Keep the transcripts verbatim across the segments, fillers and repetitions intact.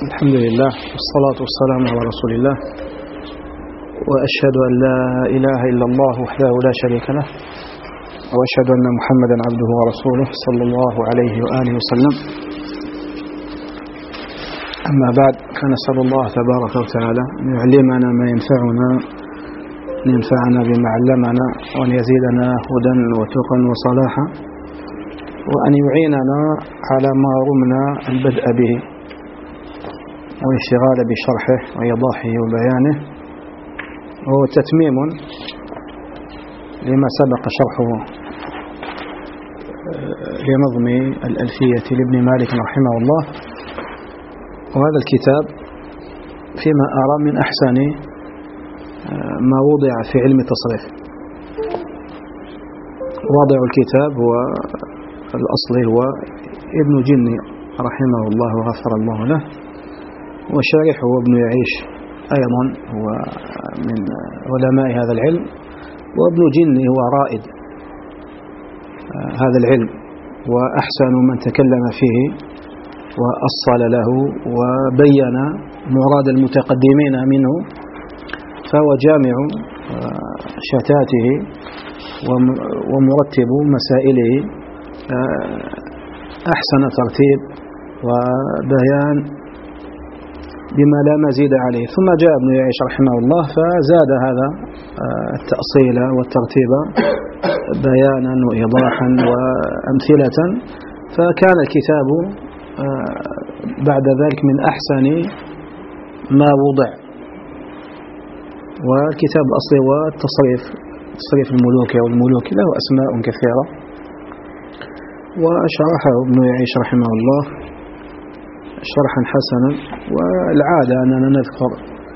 الحمد لله والصلاة والسلام على رسول الله، وأشهد أن لا إله إلا الله وحده لا شريك له، وأشهد أن محمدا عبده ورسوله صلى الله عليه وآله وسلم. أما بعد، فنسأل الله تبارك وتعالى أن يعلمنا ما ينفعنا، أن ينفعنا بما علمنا، وأن يزيدنا هدى وتقى وصلاحا، وأن يعيننا على ما رمنا البدء به والاشتغال بشرحه وإيضاحه وبيانه، وهو تتميم لما سبق شرحه لنظم الألفية لابن مالك رحمه الله. وهذا الكتاب فيما أرى من أحسن ما وضع في علم التصريف. واضع الكتاب هو الأصلي هو ابن جني رحمه الله وغفر الله له، وشارحه ابن يعيش أيضا هو من علماء هذا العلم، وابن جني هو رائد هذا العلم وأحسن من تكلم فيه وأصل له وبين مراد المتقدمين منه، فهو جامع شتاته ومرتب مسائله أحسن ترتيب وبيان بما لا مزيد عليه. ثم جاء ابن يعيش رحمه الله فزاد هذا التأصيل والترتيب بيانا وإيضاحا وأمثلة، فكان الكتاب بعد ذلك من أحسن ما وضع. والكتاب الأصلي هو التصريف، تصريف الملوك والملوك له أسماء كثيرة، وشرحه ابن يعيش رحمه الله شرحا حسنا. والعادة أننا نذكر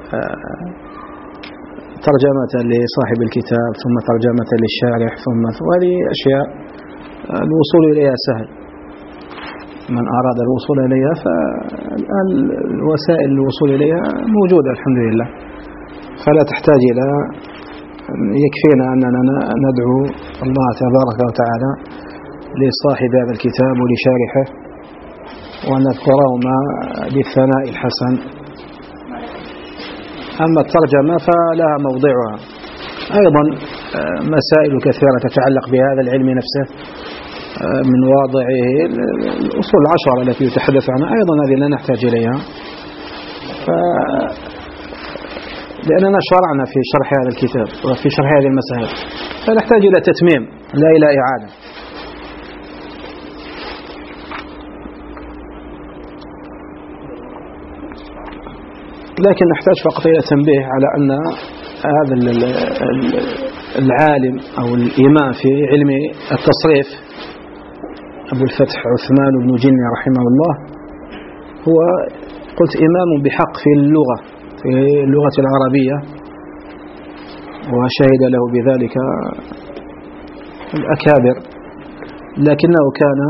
ترجمة لصاحب الكتاب ثم ترجمة للشارح ثم وهذه أشياء الوصول إليها سهل، من أراد الوصول إليها فالآن الوسائل الوصول إليها موجودة الحمد لله، فلا تحتاج إلى، يكفينا أننا ندعو الله تبارك وتعالى لصاحب هذا الكتاب ولشارحه وأن نذكرهما بالثناء الحسن. أما الترجمة فلها موضعها أيضا مسائل كثيرة تتعلق بهذا العلم نفسه، من واضعه الأصول العشرة التي يتحدث عنها أيضا هذه لا نحتاج إليها، ف... لأننا شرعنا في شرح هذا الكتاب وفي شرح هذه المسائل، فنحتاج إلى تتميم لا إلى إعادة. لكن نحتاج فقط إلى تنبيه على أن هذا العالم أو الإمام في علم التصريف أبو الفتح عثمان بن جني رحمه الله هو قلت إمام بحق في اللغة في اللغة العربية، وشهد له بذلك الأكابر، لكنه كان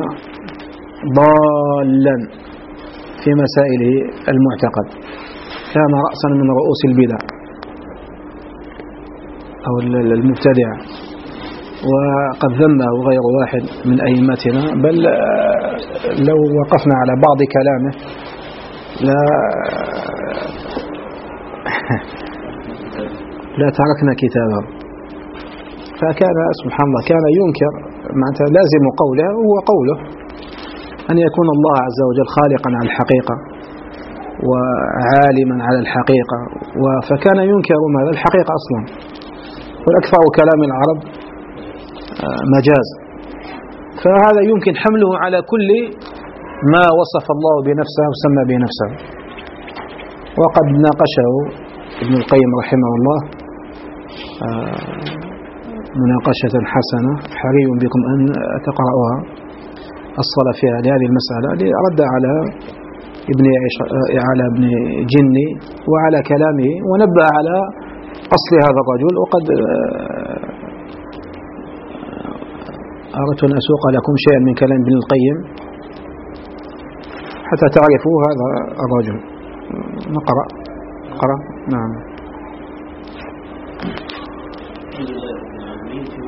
ضالا في مسائله المعتقد، كان رأسا من رؤوس البدع أو المبتدعة، وقد ذمه غير واحد من أئمتنا، بل لو وقفنا على بعض كلامه لا لا تركنا كتابه. فكان سبحان الله كان ينكر معناتها لازم قوله هو قوله أن يكون الله عز وجل خالقا على الحقيقة وعالما على الحقيقة، فكان ينكر ماذا الحقيقة أصلا، والأكثر كلام العرب مجاز، فهذا يمكن حمله على كل ما وصف الله بنفسه وسمى بنفسه. وقد ناقشه ابن القيم رحمه الله مناقشة حسنة، حري بكم أن تقرأوها، أصل فيها لهذه المسألة لرد على ابن يعيش على ابن جني وعلى كلامه، ونبه على أصل هذا الرجل. وقد أردت أن أسوق لكم شيئا من كلام ابن القيم حتى تعرفوا هذا الرجل. نقرأ نقرأ نعم.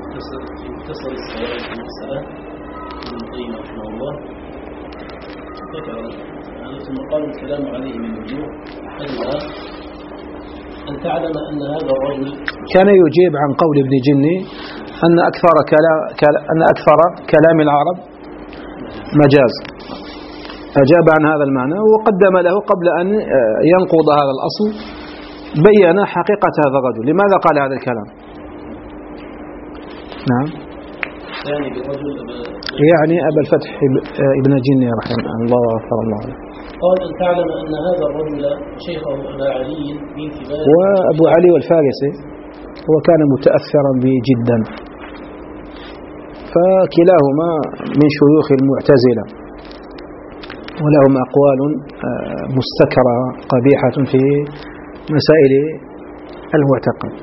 في مختصر السوائل المرسلة ابن القيم رحمه الله ثم قال الكلام عليه من وجوه أحدها أن تعلم أن هذا الرجل كان يجيب عن قول ابن جني أن أكثر كلام أن أكثر كلام العرب مجاز، أجاب عن هذا المعنى وقدم له قبل أن ينقض هذا الأصل بيّن حقيقة هذا الرجل لماذا قال هذا الكلام. نعم يعني أبا الفتح ابن جني رحمه الله وغفر الله له قال أن تعلم أن هذا الرجل شيخه أبا علي من كبار وأبو علي والفارسي هو كان متأثرا به جدا، فكلاهما من شيوخ المعتزلة ولهم أقوال مستكرة قبيحة في مسائل المعتقد.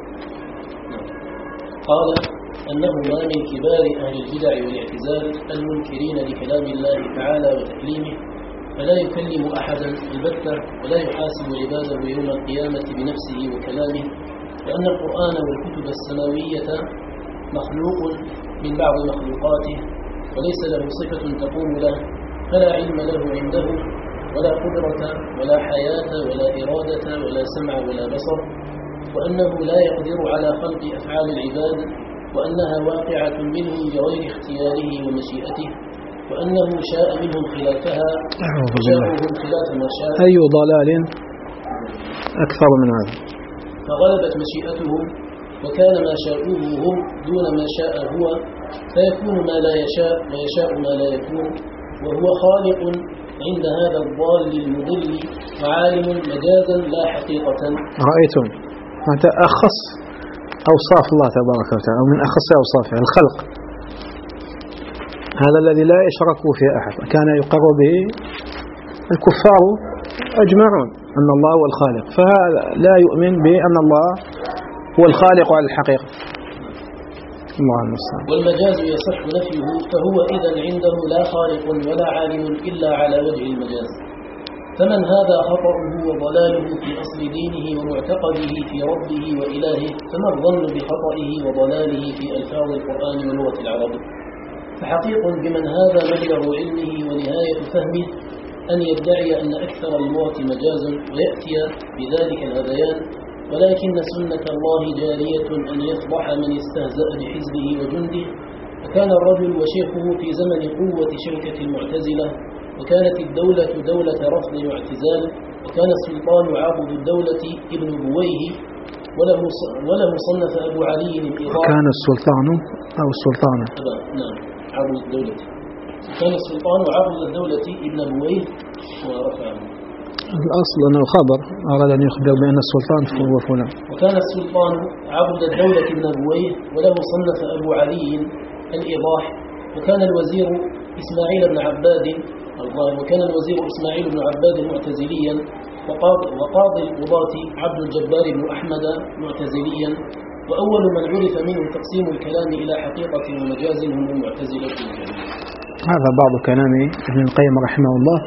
قال أنهما من كبار أهل البدع والاعتزال المنكرين لكلام الله تعالى وتكليمه، فلا يكلم أحدا البتة ولا يحاسب عباده يوم القيامة بنفسه وكلامه، لأن القرآن والكتب السماوية مخلوق من بعض مخلوقاته وليس له صفة تقوم له، فلا علم له عنده ولا قدرة ولا حياة ولا إرادة ولا سمع ولا بصر، وأنه لا يقدر على خلق أفعال العباد، وأنها واقعة منهم بغير اختياره ومشيئته، وأنه شاء منهم خلافها وشاءهم خلاف ما شاء. أي ضلال أكثر من هذا. فغلبت مشيئتهم وكان ما شاءوه هم دون ما شاء هو، فيكون ما لا يشاء ويشاء ما لا يكون، وهو خالق عند هذا الضال المضل وعالم مجازا لا حقيقة. رأيتم هذا أخص أوصاف الله تبارك وتعالى، أو من أخص أوصافه الخلق، هذا الذي لا يشرك فيه أحد، كان يقر به الكفار أجمعون أن الله هو الخالق، فهذا لا يؤمن بأن الله هو الخالق على الحقيقة. الله المستعان. والمجاز يصح نفيه، فهو إذن عنده لا خالق ولا عالم إلا على وجه المجاز، فمن هذا خطأه وضلاله في أصل دينه ومعتقده في ربه وإلهه، فما الظن بخطئه وضلاله في ألفاظ القرآن ولغة العرب؟ فحقيق بمن هذا مبلغ علمه ونهاية فهمه أن يدعي أن أكثر اللغة مجاز ويأتي بذلك الهذيان، ولكن سنة الله جارية أن يفضح من استهزأ بحزبه وجنده. فكان الرجل وشيخه في زمن قوة شوكة المعتزلة، وكانت الدولة دولة رفض واعتزال، وكان السلطان عضد الدولة ابن بويه، وله صنف أبو علي الإيضاح. كان السلطان أو السلطانة نعم عضد الدولة، كان السلطان عضد الدولة ابن بويه ورفعه. الأصل أنه خبر أراد أن يخبر بأن السلطان هو فلان. وكان السلطان عبد الدولة ابن أبويه، وله صنف أبو علي الإيضاح. وكان الوزير إسماعيل بن عباد وكان الوزير إسماعيل بن عباد معتزليا، وقاضي القضاة عبد الجبار بن أحمد معتزليا. وأول من عرف منه تقسيم الكلام إلى حقيقة ومجاز هم المعتزلة. هذا بعض كلام ابن القيم رحمه الله.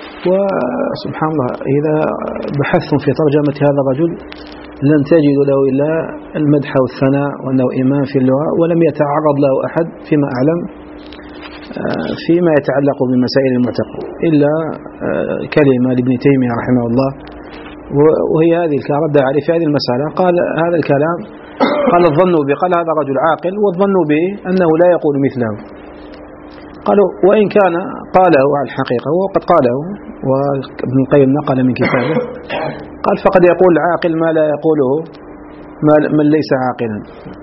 وسبحان الله إذا بحثتم في ترجمة هذا الرجل لن تجدوا له إلا المدح والثناء وأنه إمام في اللغة، ولم يتعرض له أحد فيما أعلم فيما يتعلق بمسائل المعتقد إلا كلمة لابن تيمية رحمه الله، وهي هذه رد عليه في هذه المسألة. قال هذا الكلام، قال الظن به، قال هذا رجل عاقل والظن به أنه لا يقول مثله. قالوا وإن كان قاله على الحقيقة وقد قاله، وابن القيم نقل من كتابه قال فقد يقول العاقل ما لا يقوله من ليس عاقلا.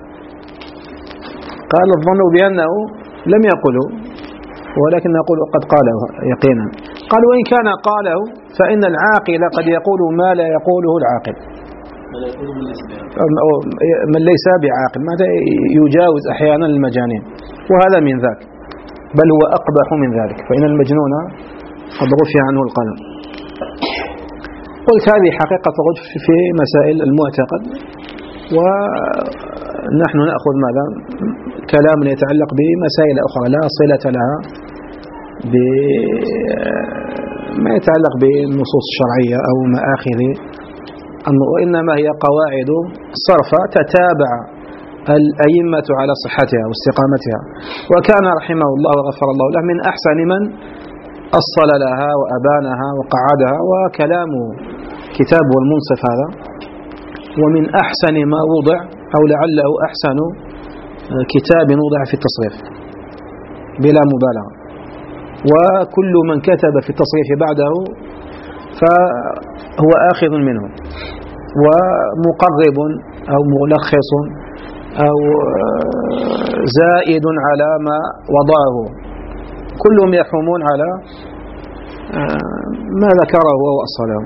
قال الظن بأنه لم يقله ولكن نقول قد قاله يقينا. قال وإن كان قاله فإن العاقل قد يقول ما لا يقوله العاقل، من ليس بعاقل، ماذا يجاوز أحيانا المجانين، وهذا من ذاك، بل هو أقبح من ذلك، فإن المجنون قد رفع عنه القلم. قلت هذه حقيقة رجف في مسائل المعتقد، ونحن نأخذ ماذا كلام يتعلق بمسائل أخرى لا صلة لها بما يتعلق بالنصوص الشرعية أو مآخذ، وإنما هي قواعد صرفة تتابع الأئمة على صحتها واستقامتها. وكان رحمه الله وغفر الله له من أحسن من أصل لها وأبانها وقعدها. وكلام كتابه المنصف هذا ومن أحسن ما وضع أو لعله أحسن كتاب وضع في التصريف بلا مبالغة. وكل من كتب في التصريف بعده فهو آخذ منه ومقرب أو ملخص أو زائد على ما وضعه، كلهم يحومون على ما ذكره وأصله.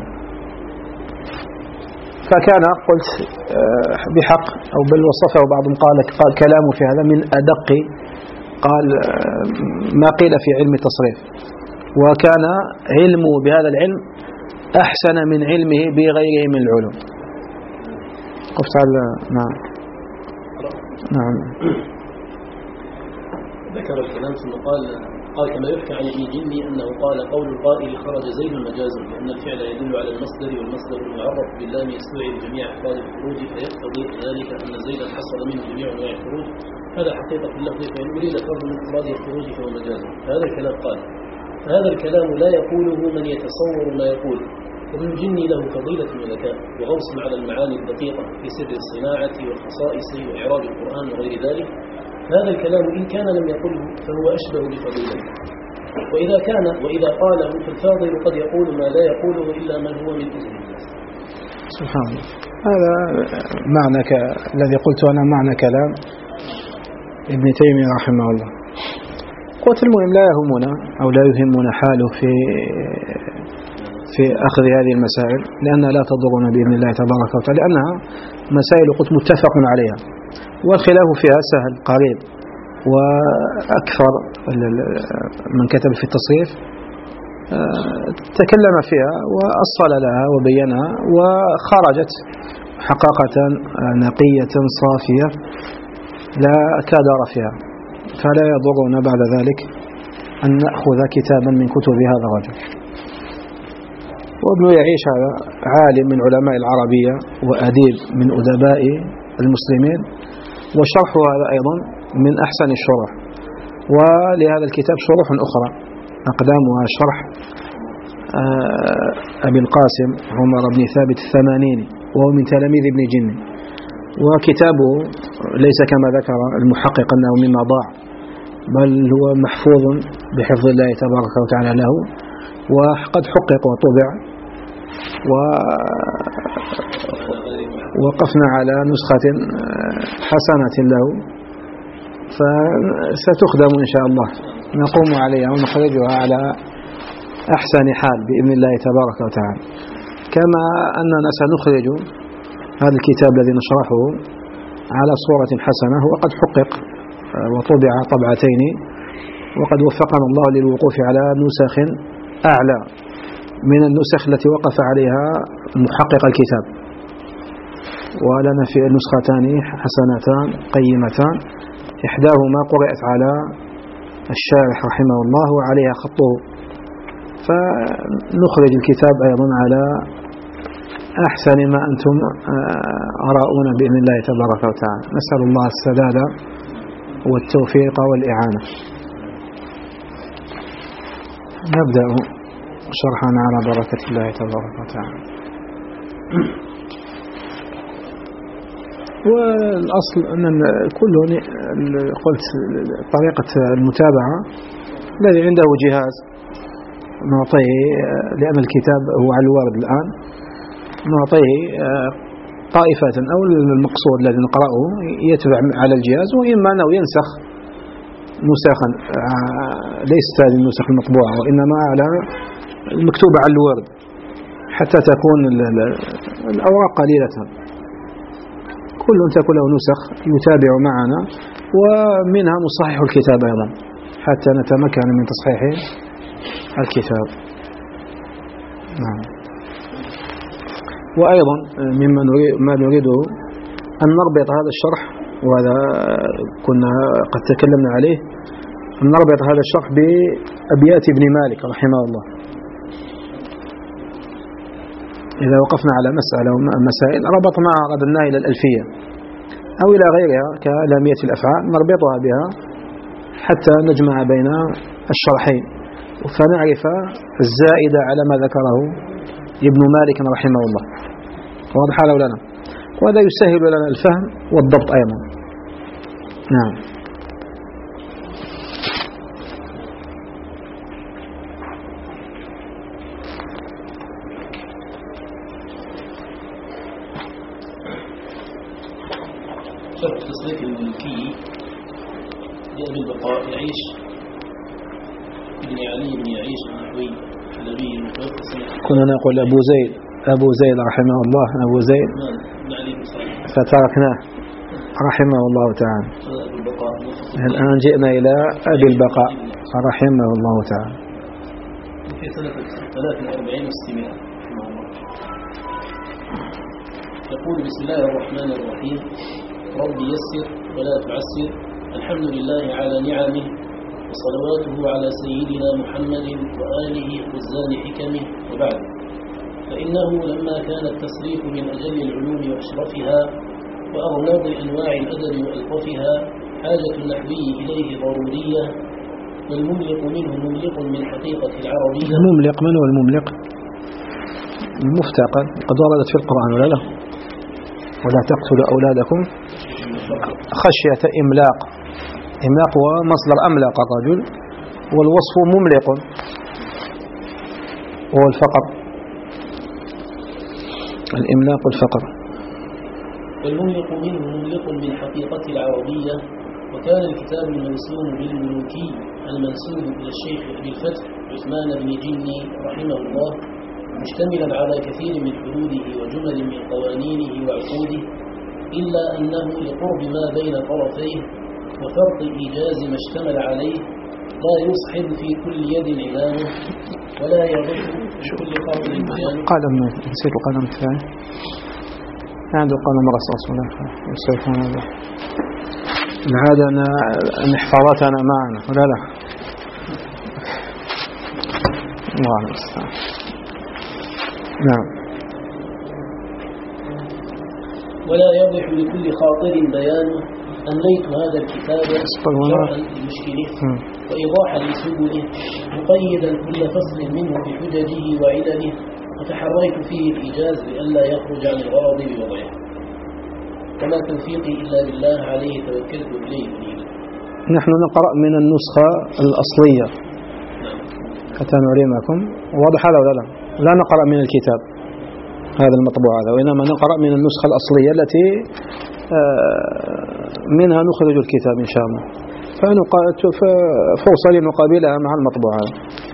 فكان قلت بحق أو بل وصفه بعضهم قال قال كلامه في هذا من أدق قال ما قيل في علم التصريف، وكان علمه بهذا العلم أحسن من علمه بغيره من العلوم. قفت على نعم نعم ذكر الكلام ثم قال قال كما يحكى عن ابن جني أنه قال قول القائل خرج زيد مجازا لأن الفعل يدل على المصدر والمصدر المعرف باللام يستوعب جميع أحوال الخروج فيقتضي ذلك أن زيدا حصل منه جميع أنواع الخروج. هذا حقيقة اللفظ فإن أريد فرض من إفراد الخروج فهو مجاز. فهذا الكلام قال فهذا الكلام لا يقوله من يتصور ما يقول. وابن الجني له فضيلة وذكاء وغوص على المعاني الدقيقة في سر الصناعة والخصائص وإعراب القرآن وغير ذلك. هذا الكلام إن كان لم يقله فهو أشبه بفضيلته، وإذا كان وإذا قاله فالفاضل قد يقول ما لا يقوله إلا من هو من أهل الناس. سبحان الله. هذا معنى ك... الذي قلت أنا معنى كلام ابن تيمية رحمه الله. قلت المهم لا يهمنا أو لا يهمنا حاله في في أخذ هذه المسائل لأنها لا تضرنا بإذن الله تبارك وتعالى، لأنها مسائل قلت متفق عليها والخلاف فيها سهل قريب. وأكثر من كتب في التصريف تكلم فيها وأصل لها وبينها وخرجت حقيقة نقية صافية لا كادر فيها. فلا يضرنا بعد ذلك أن نأخذ كتابا من كتب هذا الرجل. وابن يعيش هذا عالم من علماء العربية وأديب من أدباء المسلمين، وشرح هذا أيضا من أحسن الشروح. ولهذا الكتاب شروح أخرى أقدامها شرح أبي القاسم عمر بن ثابت الثمانيني وهو من تلاميذ ابن جني. وكتابه ليس كما ذكر المحقق أنه مما ضاع، بل هو محفوظ بحفظ الله تبارك وتعالى له، وقد حقق وطبع. ووقفنا على نسخة حسنة له فستخدم إن شاء الله، نقوم عليها ونخرجها على أحسن حال بإذن الله تبارك وتعالى. كما أننا سنخرج هذا الكتاب الذي نشرحه على صورة حسنة وقد حقق وطبع طبعتين، وقد وفقنا الله للوقوف على نسخ أعلى من النسخ التي وقف عليها محقق الكتاب. ولنا في نسختان حسنتان قيمتان، إحداهما قرأت على الشارح رحمه الله وعليها خطه، فنخرج الكتاب أيضا على أحسن ما أنتم أراؤون بإذن الله تبارك وتعالى. نسأل الله السداد والتوفيق والإعانة. نبدأ شرحنا على بركة الله تبارك وتعالى. والأصل أن كل قلت طريقة المتابعة الذي عنده جهاز نعطيه، لأن الكتاب هو على الورد الآن، نعطيه طائفة أو المقصود الذي نقرأه يتبع على الجهاز، وإما أنه ينسخ نسخا ليست هذه النسخ المطبوعة وإنما على المكتوبة على الورد حتى تكون الأوراق قليلة. كل تكون له نسخ يتابع معنا، ومنها نصحح الكتاب أيضا حتى نتمكن من تصحيح الكتاب. نعم. وأيضا مما نريد ما نريده أن نربط هذا الشرح، وهذا كنا قد تكلمنا عليه، أن نربط هذا الشرح بأبيات ابن مالك رحمه الله. إذا وقفنا على مسألة ومسائل ربطناها رددناها إلى الألفية أو إلى غيرها كلامية الأفعال، نربطها بها حتى نجمع بين الشرحين فنعرف الزائدة على ما ذكره ابن مالك رحمه الله. واضح هذا لنا، وهذا يسهل لنا الفهم والضبط أيضا. نعم. شرح التصريف الملكي لأبي البقاء يعيش ابن علي بن يعيش النحوي الحلبي المتوفى سنة. كنا نقول أبو زيد أبو زيد رحمه الله أبو زيد فتركناه رحمه الله تعالى. الآن جئنا إلى أبي البقاء رحمه الله تعالى في سنة ثلاث وأربعين وستمائة. يقول: بسم الله الرحمن الرحيم. رب يسر ولا تعسر، الحمد لله على نعمه، وصلواته على سيدنا محمد وآله خزان حكمه، وبعد. فإنه لما كان التصريف من أجل العلوم وأشرفها وأغلاظ أنواع الأدب وألطفها حاجة النحوي إليه ضرورية، والمملق منه مملق من حقيقة العربية. المملق من هو المملق؟ المفتقر، قد وردت في القرآن ولا لا؟ ولا تقتلوا أولادكم خشية إملاق. إملاق هو مصدر أملق الرجل، والوصف مملق وهو الفقر. الإملاق الفقر. والمملق منه مملق من حقيقة العربية. وكان الكتاب المرسوم بالملوكي المنسوب إلى الشيخ أبي الفتح عثمان بن جني رحمه الله مشتملا على كثير من حدوده وجمل من قوانينه وعقوده، إلا أنه لقرب ما بين طرفيه وفرط إيجاز ما اشتمل عليه لا يصحب في كل يد عمامه، ولا يضر في كل قرن بيانه. قلم نسيت القلم الثاني، عنده قلم رصاص ولا يسيفون هذا العادة أن حفاظاتنا معنا ولا لا؟ الله المستعان. نعم. ولا يضح لكل خاطر بيانه، أمليت هذا الكتاب شرحا لمشكله وإيضاحا لسبله، مقيدا كل فصل منه بحججه وعلله، وتحريت فيه الإيجاز لئلا يخرج عن الغرض بوضعه. وما توفيقي إلا بالله، عليه توكلت إليه أنيب. نحن نقرأ من النسخة الأصلية حتى نعلمكم. واضح هذا ولا لا؟ لا نقرأ من الكتاب هذا المطبوع هذا، وإنما نقرأ من النسخة الأصلية التي منها نخرج الكتاب إن شاء الله، ففرصة لنقابلها مع المطبوع هذا.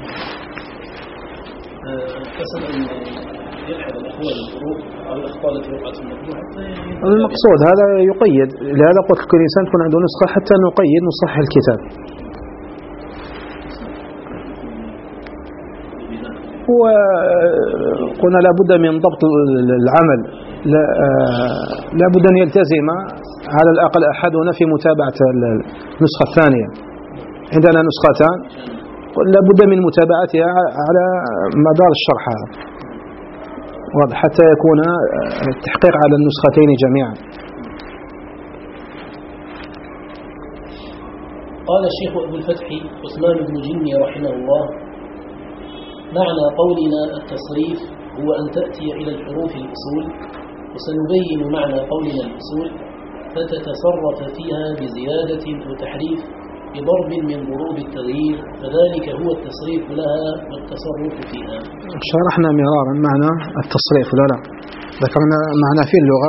حسن أن يلحظ الأخوة الفروق أو الأخطاء التي وقعت في المطبوع. المقصود هذا يقيد، لهذا قلت كل إنسان تكون عنده نسخة حتى نقيد نصحح الكتاب. وقلنا لابد من ضبط العمل، لابد أن يلتزم على الأقل أحدنا في متابعة النسخة الثانية. عندنا نسختان لابد من متابعتها على مدار الشرح هذا، واضح، حتى يكون التحقيق على النسختين جميعا. قال الشيخ أبو الفتح عثمان بن جني رحمه الله: معنى قولنا التصريف هو أن تأتي إلى الحروف الأصول، وسنبين معنى قولنا الأصول، فتتصرف فيها بزيادة وتحريف بضرب من ضروب التغيير، فذلك هو التصريف لها والتصرف فيها. شرحنا مرارا معنى التصريف لا لا ذكرنا معنى في اللغة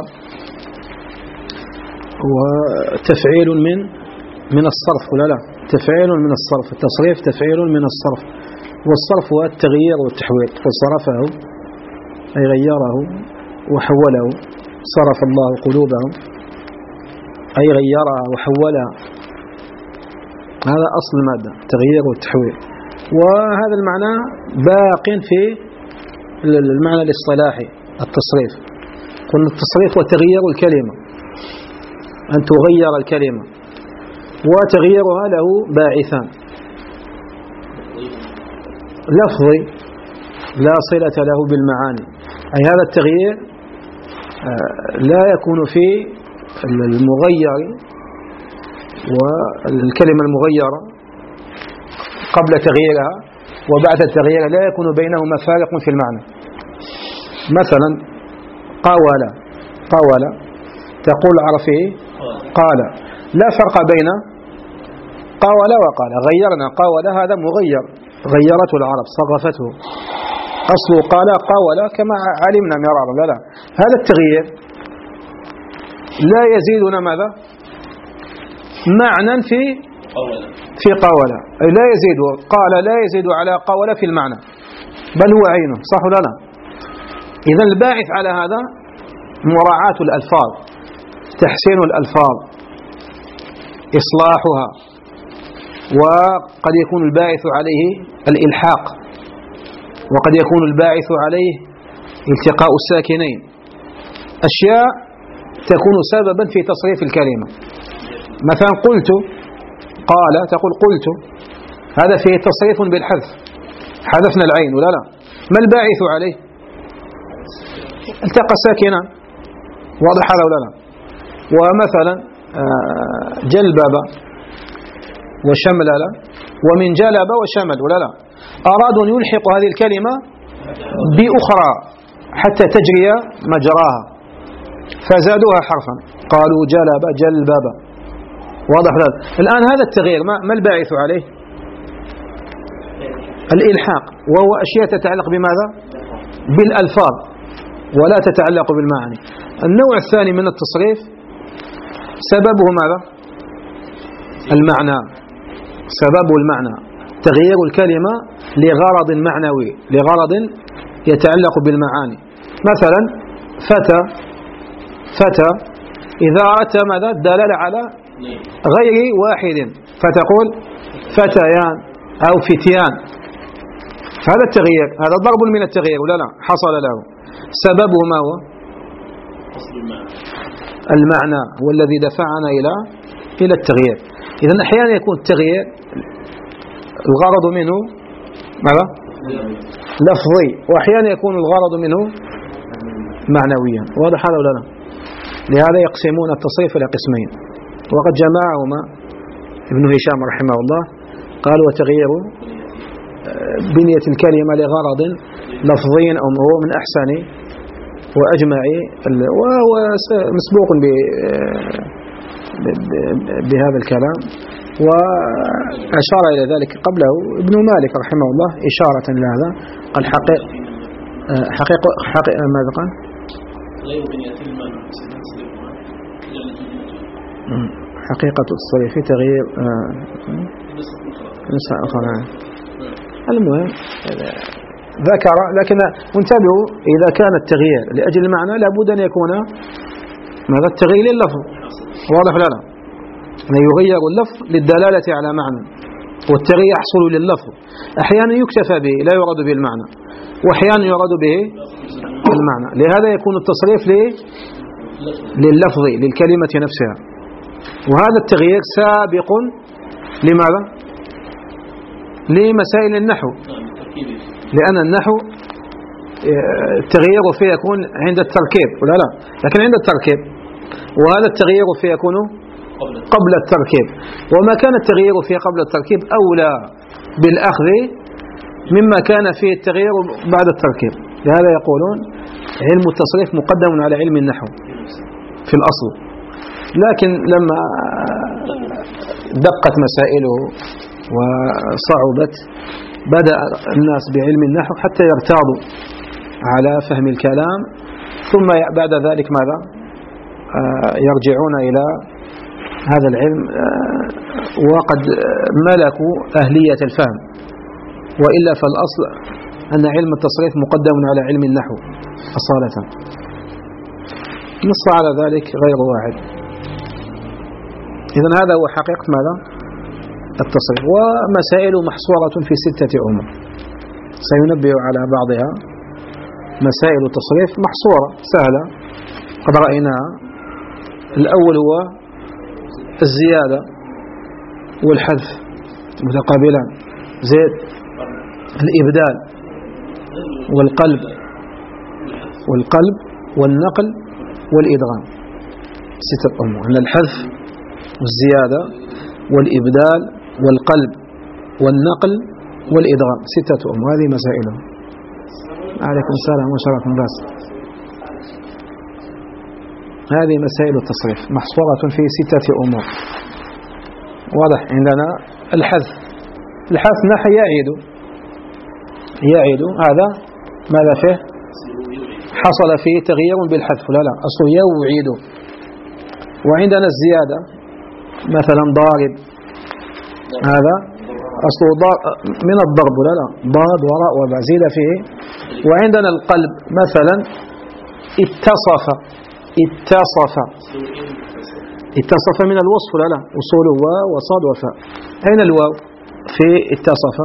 هو تفعيل من من الصرف ولا لا تفعيل من الصرف. التصريف تفعيل من الصرف، والصرف هو التغيير والتحويل. فصرفه أي غيره، وحوله صرف الله قلوبهم أي غيرها وحولها. هذا أصل المادة، التغيير والتحويل. وهذا المعنى باق في المعنى الاصطلاحي التصريف. قلنا التصريف هو تغيير الكلمة، أن تغير الكلمة، وتغييرها له باعثان: لفظي لا صلة له بالمعاني، أي هذا التغيير لا يكون في المغير والكلمة المغيرة قبل تغييرها وبعد التغيير لا يكون بينهما فارق في المعنى. مثلا قاول قاول تقول عرفه قال، لا فرق بين قاول وقال. غيرنا قاول هذا مغير، غيرته العرب صرفته، أصله قال قاول كما علمنا مرارا. لا لا هذا التغيير لا يزيدنا ماذا؟ معنى في في قاول، لا يزيد قال لا يزيد على قاول في المعنى، بل هو عينه، صح ولا لا؟ إذا الباعث على هذا مراعاة الألفاظ، تحسين الألفاظ، إصلاحها، وقد يكون الباعث عليه الإلحاق، وقد يكون الباعث عليه التقاء الساكنين، أشياء تكون سببا في تصريف الكلمة. مثلا قلت قال، تقول قلت، هذا فيه تصريف بالحذف، حذفنا العين ولا لا؟ ما الباعث عليه؟ التقى ساكنا، واضح هذا ولا لا؟ ومثلا جلبب وشملل ومن جلب وشمل ولا لا؟ أرادوا أن يلحقوا هذه الكلمة بأخرى حتى تجري مجراها، فزادوها حرفا، قالوا جلب جلبب، واضح هذا؟ الآن هذا التغيير ما الباعث عليه؟ الإلحاق، وهو أشياء تتعلق بماذا؟ بالألفاظ ولا تتعلق بالمعاني. النوع الثاني من التصريف سببه ماذا؟ المعنى، سببه المعنى، تغيير الكلمة لغرض معنوي، لغرض يتعلق بالمعاني. مثلا فتى، فتى إذا أردت ماذا؟ الدلالة على غير واحد، فتقول فتيان أو فتيان، هذا التغيير، هذا ضرب من التغيير ولا لا؟ حصل له. سببه ما هو؟ المعنى، والذي دفعنا إلى إلى التغيير. إذن أحيانا يكون التغيير الغرض منه ماذا؟ لفظي، وأحيانا يكون الغرض منه معنويا، واضح هذا ولا لا؟ لهذا يقسمون التصريف إلى قسمين، وقد جمعهما ابن هشام رحمه الله، قال وتغيير بنية الكلمة لغرض لفظي أو هو من أحسن وأجمع، وهو مسبوق بهذا الكلام، وأشار إلى ذلك قبله ابن مالك رحمه الله إشارة إلى هذا. قال حقيق حقيق حقيق ماذا قال؟ حقيقة التصريف في تغيير نساء أخرى. المهم ذكر، لكن انتبهوا إذا كان التغيير لأجل المعنى لابد أن يكون ماذا؟ التغيير لللفظ، واضح لا لا؟ يغير اللفظ للدلالة على معنى، والتغيير يحصل لللفظ، أحيانا يكتفى به لا يراد به المعنى، وأحيانا يراد به المعنى. لهذا يكون التصريف لللفظ للكلمة نفسها. وهذا التغيير سابق لماذا؟ لمسائل النحو، لأن النحو التغيير فيه يكون عند التركيب ولا لا؟ لكن عند التركيب، وهذا التغيير فيه يكون قبل التركيب، وما كان التغيير فيه قبل التركيب أولى بالأخذ مما كان فيه التغيير بعد التركيب. لهذا يقولون علم التصريف مقدم على علم النحو في الأصل، لكن لما دقت مسائله وصعبت بدأ الناس بعلم النحو حتى يرتاضوا على فهم الكلام، ثم بعد ذلك ماذا؟ يرجعون إلى هذا العلم وقد ملكوا أهلية الفهم، وإلا فالأصل أن علم التصريف مقدم على علم النحو أصالة. نص على ذلك غير واحد. إذن هذا هو حقيقة ماذا؟ التصريف. ومسائل محصورة في ستة أمور، سينبه على بعضها. مسائل التصريف محصورة سهلة قد رأيناها. الأول هو الزيادة والحذف متقابلان، زيد الإبدال والقلب والقلب والنقل والإدغام، ستة أمور: أن الحذف والزيادة والإبدال والقلب والنقل والإدغام ستة أمور، هذه مسائلهم. عليكم السلام وشركم بس. هذه مسائل التصريف محصورة في ستة أمور. واضح. عندنا الحذف، الحذف نحو يعيد، يعيد هذا ماذا فيه؟ حصل فيه تغيير بالحذف، لا لا أصله يوعد. وعندنا الزيادة مثلا ضارب، هذا أصله من الضرب، لا لا ضاد وراء وباء زيد فيه. وعندنا القلب مثلا اتصف، اتصف اتصف من الوصف، لا لا أصوله واو وصاد وفاء. أين الواو في اتصف؟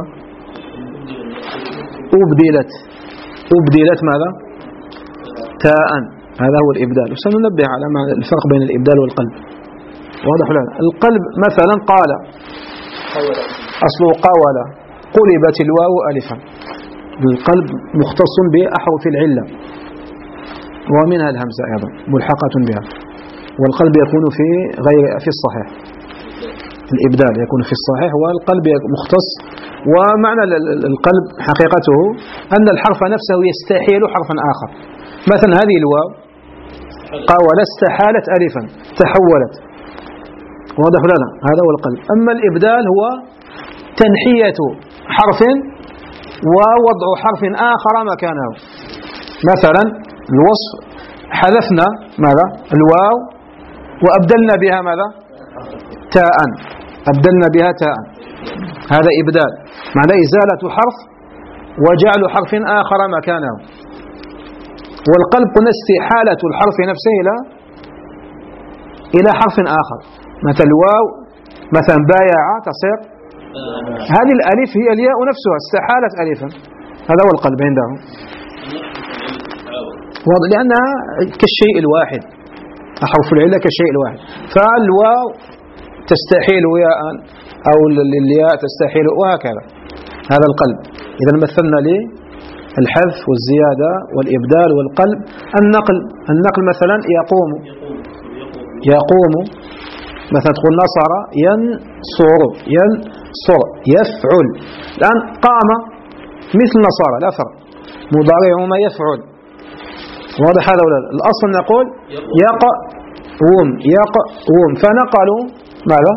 أبدلت، أبدلت ماذا؟ تاء، هذا هو الإبدال. وسننبه على الفرق بين الإبدال والقلب. واضح لنا؟ القلب مثلا قال أصله قاول، قلبت الواو ألفا. القلب مختص بأحرف العلة ومنها الهمزة أيضا ملحقة بها. والقلب يكون في غير في الصحيح، الإبدال يكون في الصحيح والقلب مختص. ومعنى القلب حقيقته أن الحرف نفسه يستحيل حرفا آخر. مثلا هذه الواو قاول استحالت ألفا، تحولت. واضح لنا؟ هذا هو القلب. أما الإبدال هو تنحية حرف ووضع حرف آخر مكانه. مثلا الوصف حذفنا ماذا؟ الواو وأبدلنا بها ماذا؟ تاء، أبدلنا بها تاء، هذا إبدال، معنى إزالة حرف وجعل حرف آخر مكانه. والقلب قلنا استحالة الحرف نفسه إلى إلى حرف آخر. مثل الواو مثلا بايع تصير هذه الألف هي الياء نفسها، استحالت ألفا. هذا هو القلب عندهم، لأنها كالشيء الواحد، حرف العلة كالشيء الواحد. فالواو تستحيل ياء أو الياء تستحيل، وهكذا. هذا القلب. إذا مثلنا لي الحذف والزيادة والإبدال والقلب. النقل، النقل مثلا يقوم، يقوم مثلا تقول نصر ينصر، ينصر يفعل. الآن قام مثل نصر لا فرق، مضارعهما يفعل. واضح هذا ولا لا؟ الأصل نقول يقوم، يقوم، فنقلوا ماذا؟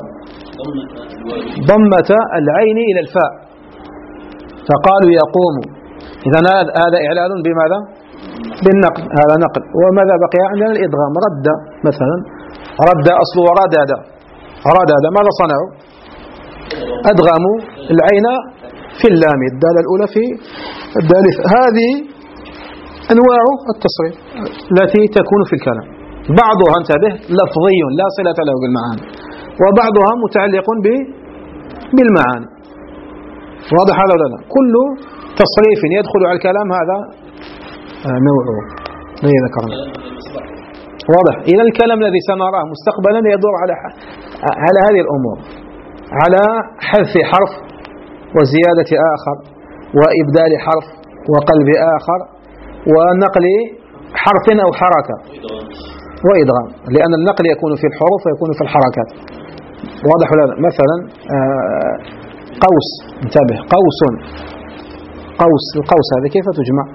ضمة العين إلى الفاء فقالوا يقوم. إذا هذا إعلان بماذا؟ بالنقل، هذا نقل. وماذا بقي عندنا؟ الإدغام. رد مثلا، رد أصله ردد، ردد، ماذا صنعوا؟ أدغموا العين في اللام، الدالة الأولى في الدالة. هذه أنواع التصريف التي تكون في الكلام. بعضها انتبه لفظي لا صلة له بالمعاني، وبعضها متعلق بالمعاني. واضح هذا ولا لا؟ كل تصريف يدخل على الكلام هذا نوعه الذي ذكرنا. واضح. إلى الكلام الذي سنراه مستقبلا يدور على على هذه الأمور، على حذف حرف وزيادة آخر وإبدال حرف وقلب آخر ونقل حرف أو حركة وإدغام، لأن النقل يكون في الحروف ويكون في الحركات. واضح ولا لا؟ مثلا قوس، انتبه، قوس، قوس، القوس هذا كيف تجمع؟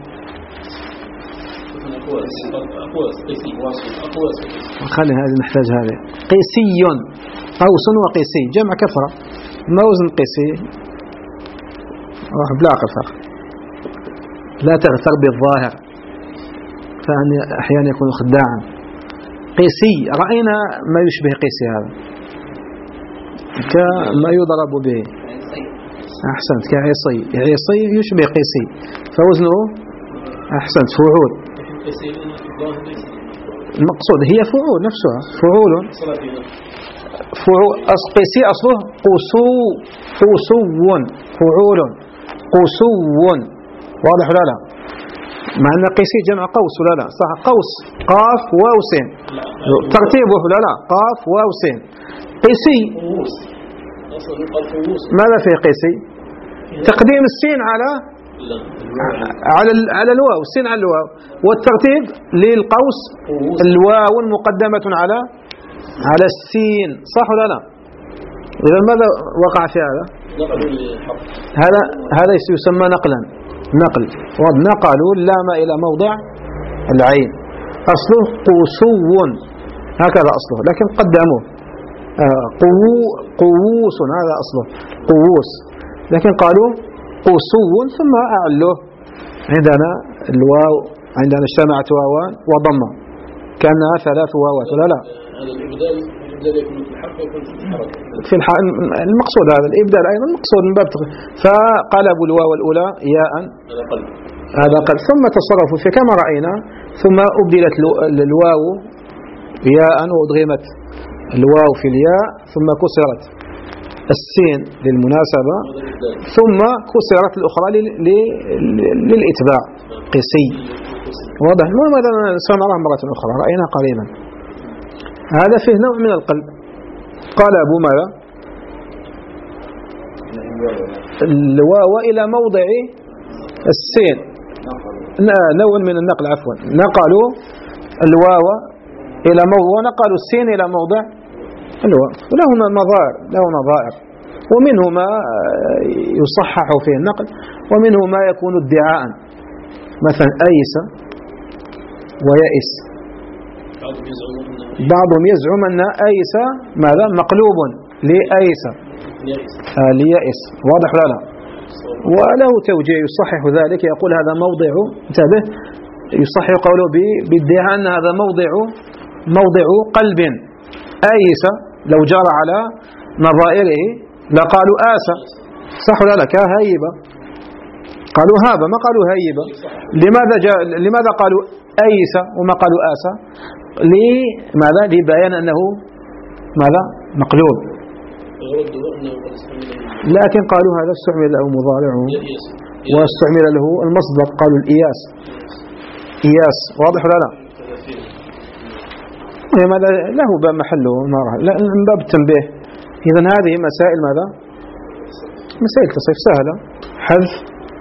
خلي هذه نحتاج هذه. قيسي، قوس وقيسي، جمع كثرة، ما وزن قيسي؟ روح بلا قفر، لا تغتر بالظاهر فأن أحيانا يكون خداعا. قيسي، رأينا ما يشبه قيسي، هذا كما يضرب به. أحسنت، كعيصي، عيصي يشبه قيسي فوزنه أحسنت فعول. المقصود هي فعول نفسها، فعول، فعول. قيسي أصله قسو، قسو، فعول، قسو. واضح ولا لا؟ مع أن قيسي جمع قوس ولا لا؟ صح، قوس، قاف واو سين، ترتيبه ولا لا؟ قاف واو سين. قيسي ماذا في قيسي؟ تقديم السين على على على الواو، السين على الواو، والترتيب للقوس الواو مقدمة على على السين، صح ولا لا؟ إذا ماذا وقع في هذا؟ هذا هذا يسمى نقلا نقل نقلوا اللام إلى موضع العين. أصله قوسو هكذا أصله، لكن قدموه قو قووس هذا أصله قووس، لكن قالوا قوسو ثم أعلوه. عندنا الواو عندنا اجتمعت واوان وضمة كأنها ثلاث واوات ولا لا؟ في الح... المقصود هذا الإبدال أيضا مقصود من باب فقلبوا الواو الأولى ياء هذا قال ثم تصرفوا في كما رأينا، ثم أبدلت الواو ياء وأدغمت الواو في الياء، ثم كسرت السين للمناسبة، ثم كسرت الأخرى للإتباع قسي. واضح؟ ماذا سنراه مرة أخرى رأينا قريبا. هذا فيه نوع من القلب. قال أبو ماذا؟ الواو إلى موضع السين، نوع من النقل عفوا، نقلوا الواو إلى موضع ونقلوا السين إلى موضع الواو، ولهما نظائر له نظائر، ومنه ما يصحح فيه النقل، ومنه ما يكون ادعاء، مثلا أيس ويئس. بعضهم يزعم أن أيس ماذا مقلوب لأيس آه ليئس. واضح ولا لا؟ وله توجيه يصحح ذلك، يقول هذا موضع انتبه يصحح قوله بادعاء أن هذا موضع موضع قلب. أيس لو جرى على نظائره لقالوا آسى، صح ولا لا؟ كهيبة قالوا هابة ما قالوا هيبة. لماذا جاء لماذا قالوا أيس وما قالوا آسى؟ لماذا؟ لبيان أنه ماذا مقلوب، لكن قالوا هذا استعمل له مضارع واستعمل له المصدر، قالوا الإياس إياس. واضح ولا لا؟ ماذا له باب محله من باب التنبيه. إذن هذه مسائل ماذا؟ مسائل تصريف سهلة، حذف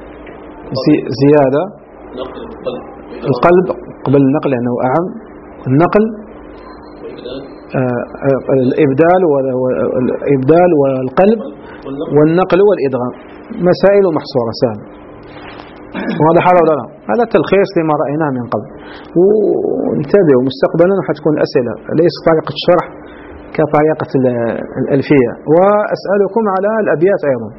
زيادة القلب قبل النقل لأنه أعم، النقل الإبدال والإبدال والقلب والنقل والإدغام، مسائل محصورة سهلة. وهذا حال ولا لا؟ هذا تلخيص لما رأيناه من قبل. وانتبهوا مستقبلا حتكون أسئلة ليس طريقة الشرح كطريقة الألفية. وأسألكم على الأبيات أيضا،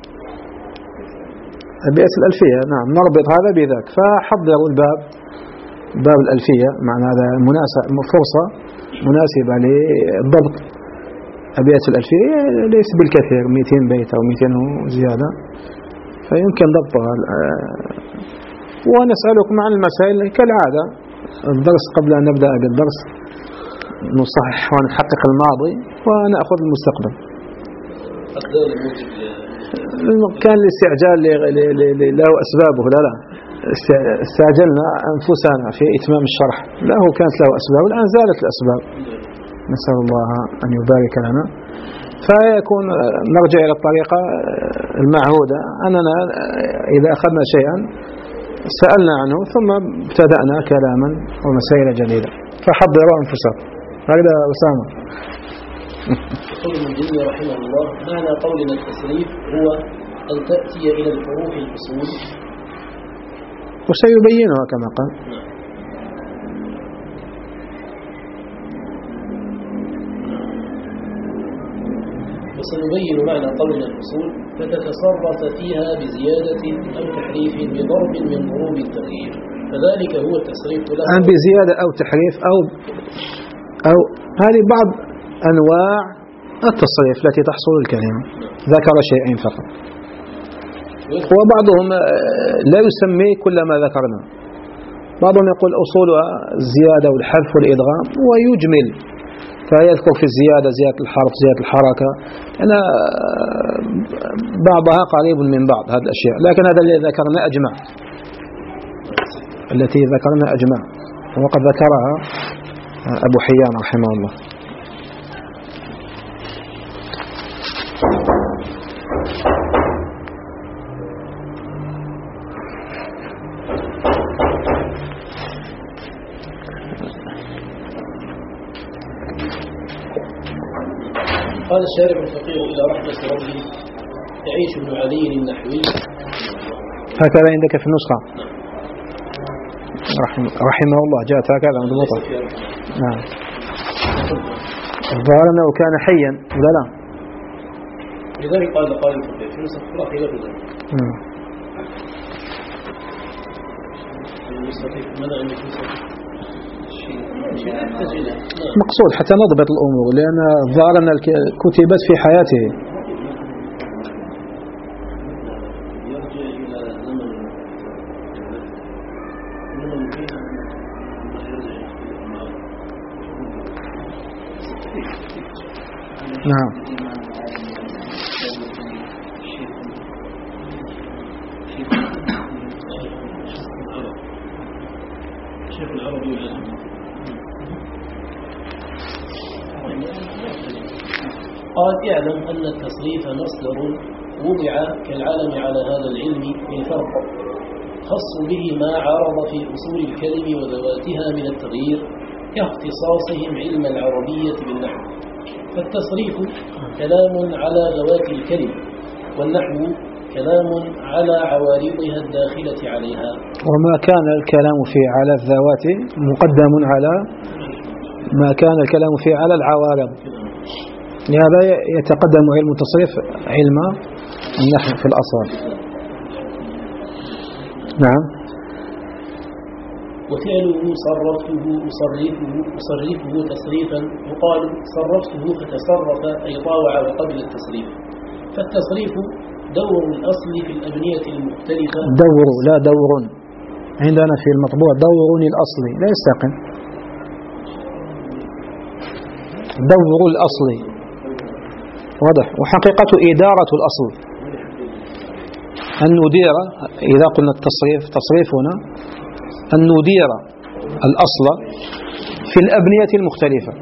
أبيات الألفية نعم نربط هذا بذاك، فحضروا الباب باب الألفية معنا، هذا مناسب فرصة مناسبة للضبط أبيات الألفية، ليس بالكثير مئتين بيت أو مئتين وزيادة، فيمكن ضبطها. ونسألكم عن المسائل كالعادة، الدرس قبل أن نبدأ بالدرس نصحح ونحقق الماضي ونأخذ المستقبل. كان الاستعجال له أسبابه، لا لا استعجلنا أنفسنا في إتمام الشرح، له كانت له أسباب والآن زالت الأسباب، نسأل الله أن يبارك لنا. فيكون نرجع إلى الطريقة المعهودة، أننا إذا أخذنا شيئا سألنا عنه ثم ابتدأنا كلاما ومسائل جديدة، فحضروا أنفسكم. هذا أسامة. يقول ابن تيمية رحمه الله: معنى قولنا التسريف هو أن تأتي إلى الحروف الأصول، وسيبينها كما قال. وسنبين معنى قولنا الأصول فتتصرف فيها بزيادة أو تحريف بضرب من ضروب التغيير، فذلك هو التصريف له. أن بزيادة أو تحريف أو أو هذه بعض أنواع التصريف التي تحصل الكلمة، ذكر شيئين فقط، وبعضهم لا يسمي كل ما ذكرنا. بعضهم يقول أصولها الزيادة والحذف والإدغام ويجمل، فيذكر في الزيادة زيادة الحرف زيادة الحركة، أنا بعضها قريب من بعض هذه الأشياء، لكن هذا الذي ذكرنا أجمع، التي ذكرنا أجمع، وقد ذكرها أبو حيان رحمه الله. قال الشارع الفقير إلى رحمة ربه: يعيش بن علي النحوي. هكذا عندك في النسخة؟ رحمه, رحمه الله جاءت هكذا مضبوطة. نعم. الظاهر أنه كان حيا ولا لا؟ لذلك قال قال في نسخة أخرى خلاف ذلك. مقصود حتى نضبط الأمور، لأن الظاهر أن كتبت في حياته. نعم. قال اعلم أن التصريف مصدر وضع كالعلم على هذا العلم من فرق خص به ما عرض في أصول الكلم وذواتها من التغيير كاختصاصهم علم العربية بالنحو. فالتصريف كلام على ذوات الكلم، والنحو كلام على عوارضها الداخلة عليها. وما كان الكلام فيه على الذوات مقدم على ما كان الكلام فيه على العوارض، لهذا يتقدم علم التصريف علم النحو في الأصل. نعم. وفعله صرفته أصرفه أصرفه تصريفا، يقال صرفته فتصرف أي طاوع وقبل التصريف. فالتصريف دور الأصل في الأبنية المختلفة. دور لا دور، عندنا في المطبوع دور الأصلي لا يستقم. دور الأصلي واضح. وحقيقة إدارة الأصل أن ندير، إذا قلنا التصريف تصريفنا أن ندير الأصل في الأبنية المختلفة،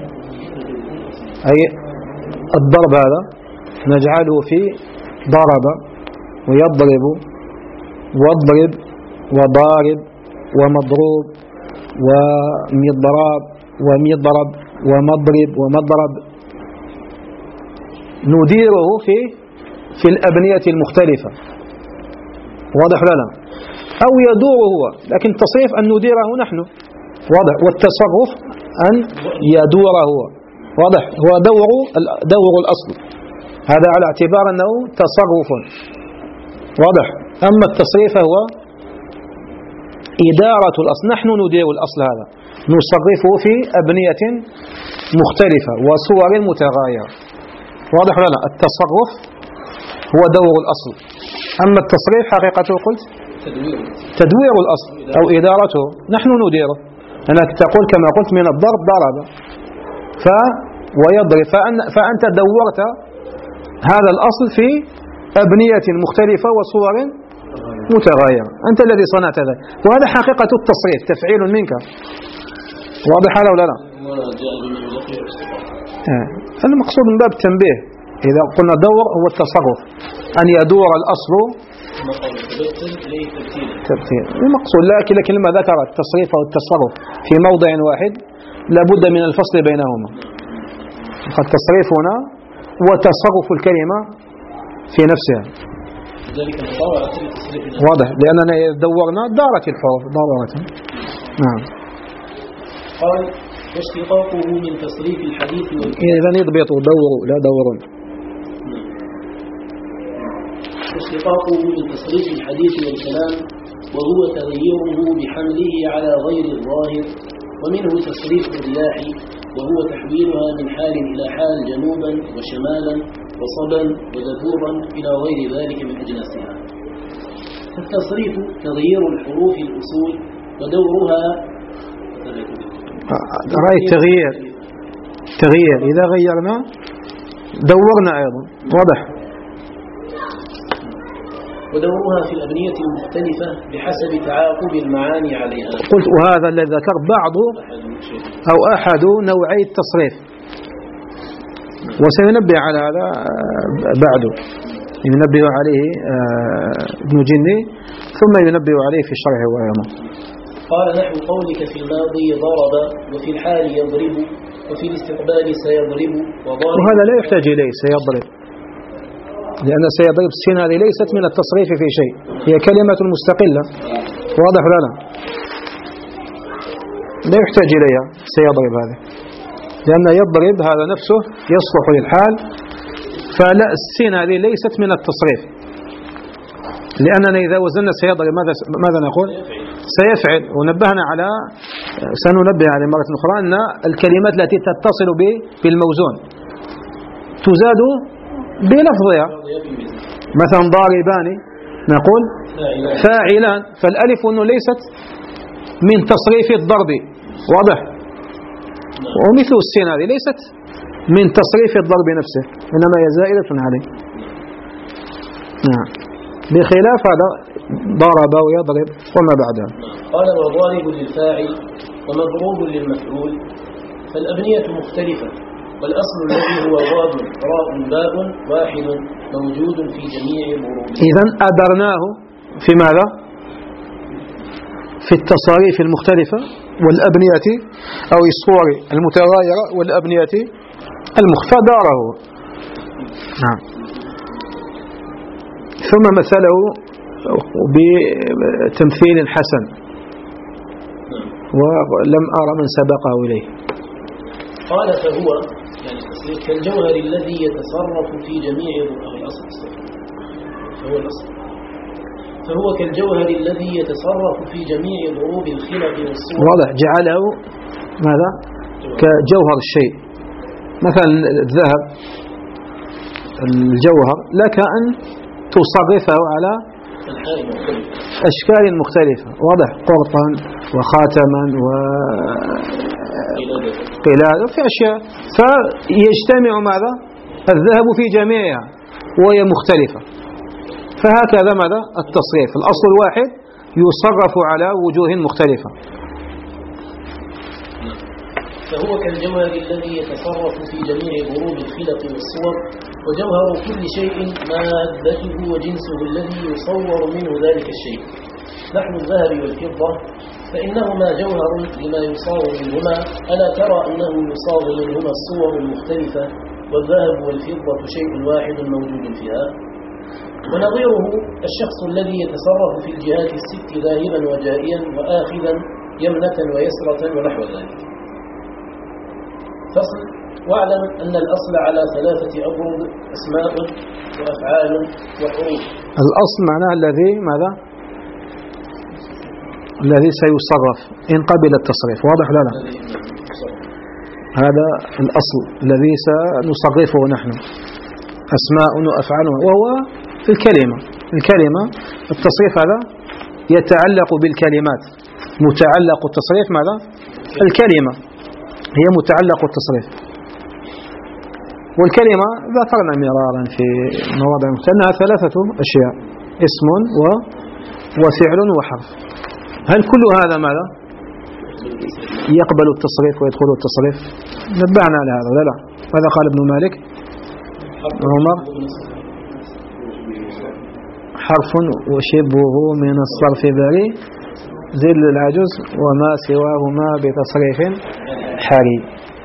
أي الضرب هذا نجعله في ضرب ويضرب واضرب وضارب ومضروب ومضراب ومضرب ومضرب ومضرب، نديره في في الأبنية المختلفة. واضح لنا؟ أو يدور هو، لكن التصريف أن نديره نحن. واضح. والتصرف أن يدور هو. واضح. هو دور دور الأصل، هذا على اعتبار أنه تصرف. واضح. أما التصريف هو إدارة الأصل، نحن ندير الأصل هذا، نصرفه في أبنية مختلفة وصور متغايرة. واضح لنا؟ التصرف هو دور الأصل، أما التصريف حقيقته قلت تدوير الأصل أو إدارته، نحن نديره. أنك تقول كما قلت من الضرب ضرب ف ويضرب، فأن فأنت دورت هذا الأصل في أبنية مختلفة وصور متغايرة، أنت الذي صنعت ذلك، وهذا حقيقة التصريف، تفعيل منك. واضح هذا ولا لا؟ المقصود من باب التنبيه، إذا قلنا دور هو التصرف، أن يدور الأصل تبتيل المقصود. لكن لكن لما ذكر التصريف أو التصرف في موضع واحد لابد من الفصل بينهما. فالتصريف هنا وتصرف الكلمة في نفسها. واضح. لأننا دورنا دارت الحروف دورت. نعم. قال واشتقاقه من تصريف الحديث والكلام. إذا يضبطوا دوروا لا دورون. واشتقاقه من تصريف الحديث والكلام وهو تغييره بحمله على غير الظاهر، ومنه تصريف الرياح وهو تحويلها من حال إلى حال جنوبا وشمالا وصبا وذكورا إلى غير ذلك من أجناسها. فالتصريف تغيير الحروف الأصول ودورها رأي تغيير تغيير إذا غيرنا دورنا أيضا. واضح. ودورها في الأبنية المختلفة بحسب تعاقب المعاني عليها. قلت وهذا الذي ذكر بعض أو أحد نوعي التصريف، وسينبه على هذا بعده، ينبه عليه ابن جني ثم ينبه عليه في الشرح ويومه. قال نحو قولك في الماضي ضرب، وفي الحال يضرب، وفي الاستقبال سيضرب وضارب. وهذا لا يحتاج إليه سيضرب، لأن سيضرب السين هذه ليست من التصريف في شيء، هي كلمة مستقلة. واضح ولا لا؟ لا يحتاج إليها سيضرب هذه، لأن يضرب هذا نفسه يصلح للحال، فلا السين هذه ليست من التصريف، لأننا إذا وزننا سيضرب ماذا ماذا نقول؟ سيفعل. ونبهنا على سننبه على مرة أخرى أن الكلمات التي تتصل بالموزون تزاد بلفظها، مثلا ضاربان نقول فاعلان، فالألف أنه ليست من تصريف الضرب. واضح؟ ومثل السين هذه ليست من تصريف الضرب نفسه، إنما هي زائدة عليه. نعم، بخلاف هذا ضرب ويضرب وما بعدها. قال وضارب للفاعل ومضروب للمفعول، فالأبنية مختلفة، والأصل الذي هو ضاد راء باء واحد موجود في جميع الضروب. إذن أدرناه في ماذا؟ في التصاريف المختلفة والأبنية أو الصور المتغايرة والأبنية المختلفة داره. نعم. ثم مثله بتمثيل حسن ولم أرى من سبقه إليه. قال فهو يعني كالجوهر الذي يتصرف في جميع الأصل فهو الأصل فهو كالجوهر الذي يتصرف في جميع ضروب الخلق والصور. واضح، جعله ماذا؟ كجوهر الشيء. مثلا الذهب الجوهر لك أن تصرفه على أشكال مختلفة. واضح، قرطا وخاتما وقلادة في أشياء، فيجتمع ماذا؟ الذهب في جميعها وهي مختلفة. فهكذا ماذا؟ التصريف، الأصل الواحد يصرف على وجوه مختلفة. فهو كالجوهر الذي يتصرف في جميع ضروب الخلق والصور، وجوهر كل شيء مادته وجنسه الذي يصور منه ذلك الشيء، نحو الذهب والفضة، فإنهما جوهر لما يصار منهما. ألا ترى أنه يصار منهما الصور المختلفة، والذهب والفضة شيء واحد موجود فيها. ونظيره الشخص الذي يتصرف في الجهات الست ذاهبا وجائيا وآخذا يمنة ويسرة ونحو ذلك. فصل. واعلم أن الأصل على ثلاثة أضرب: أسماء وأفعال وحروف. الأصل معناه الذي ماذا؟ الذي سيصرف إن قبل التصريف. واضح لا لا؟ هذا الأصل الذي سنصرفه نحن، أسماء وأفعال، وهو الكلمة. الكلمة التصريف هذا يتعلق بالكلمات. متعلق التصريف ماذا؟ الكلمة هي متعلق التصريف. والكلمة ذكرنا مرارا في مواضع مختلفة أنها ثلاثة أشياء: اسم وفعل وحرف. هل كل هذا ماذا؟ يقبل التصريف ويدخل التصريف؟ نبهنا على هذا. لا لا، هذا قال ابن مالك عمر: حرف وشبه من الصرف بريء، ذل العجز وما سواهما بتصريف حري.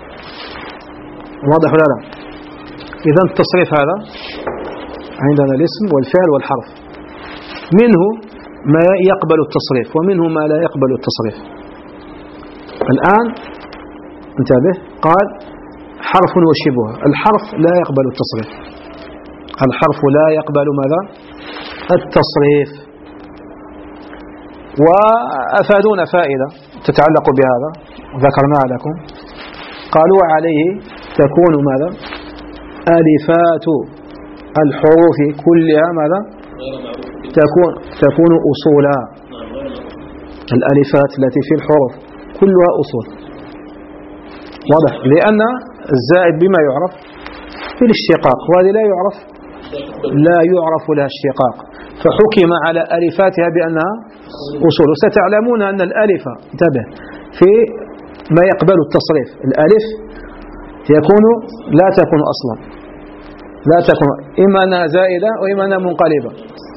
واضح ولا لا؟ إذن التصريف هذا عندنا الاسم والفعل والحرف، منه ما يقبل التصريف ومنه ما لا يقبل التصريف. الآن انتبه، قال حرف وشبه. الحرف لا يقبل التصريف، الحرف لا يقبل ماذا؟ التصريف. وأفادونا فائدة تتعلق بهذا ذكرناها لكم. قالوا عليه تكون ماذا؟ ألفات الحروف كلها ماذا؟ تكون تكون أصولا. الألفات التي في الحروف كلها أصول. واضح، لأن الزائد بما يعرف بالاشتقاق، وهذه لا يعرف لا يعرف لها اشتقاق، فحكم على ألفاتها بأنها أصول. وستعلمون أن الألف انتبه في ما يقبل التصريف، الألف يكون لا تكون أصلا، لا تكون إما أنها زائدة وإما أنها منقلبة.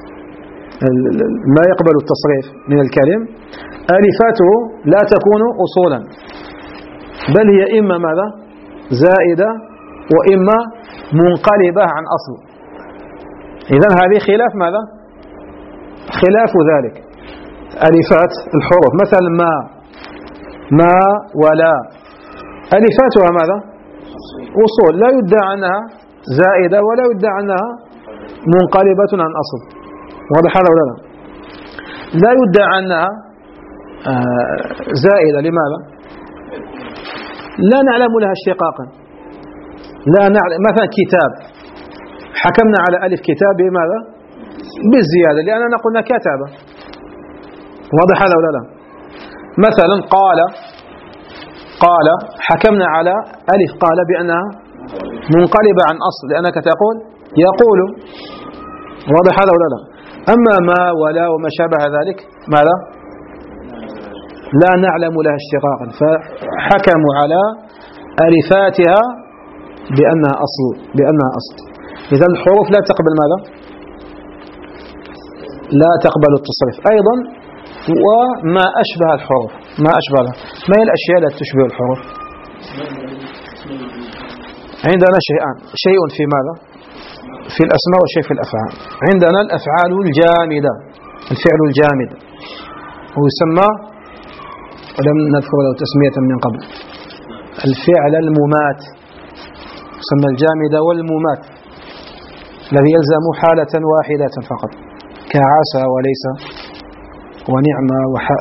ما يقبل التصريف من الكلم ألفاته لا تكون أصولا، بل هي إما ماذا؟ زائدة وإما منقلبة عن أصل. إذن هذه خلاف ماذا؟ خلاف ذلك ألفات الحروف، مثلا ما ما ولا ألفاتها ماذا؟ أصول، لا يدعى أنها زائدة ولا يدعى أنها منقلبة عن أصل. واضح هذا ولا لا؟ لا يدعى أنها زائدة. لماذا؟ لا نعلم لها اشتقاقا، لا نعلم. مثلا كتاب، حكمنا على ألف كتاب بماذا؟ بالزيادة، لأننا قلنا كتابة. واضح هذا ولا لا؟ مثلا قال قال حكمنا على ألف قال بأنها منقلبة عن أصل، لأنك تقول يقول. واضح هذا ولا لا؟ أما ما ولا وما شابه ذلك ماذا؟ لا نعلم لها اشتقاقا، فحكموا على ألفاتها بأنها أصل بأنها أصل. إذا الحروف لا تقبل ماذا؟ لا تقبل التصريف. أيضا وما أشبه الحروف، ما أشبهها، ما هي الأشياء التي تشبه الحروف؟ عندنا شيئان، شيء في ماذا؟ في الأسماء وشيء في الأفعال. عندنا الأفعال الجامدة، الفعل الجامد ويسمى، ولم نذكر له تسمية من قبل، الفعل الممات، يسمى الجامد والممات، الذي يلزم حالة واحدة فقط، كعسى وليس ونعمة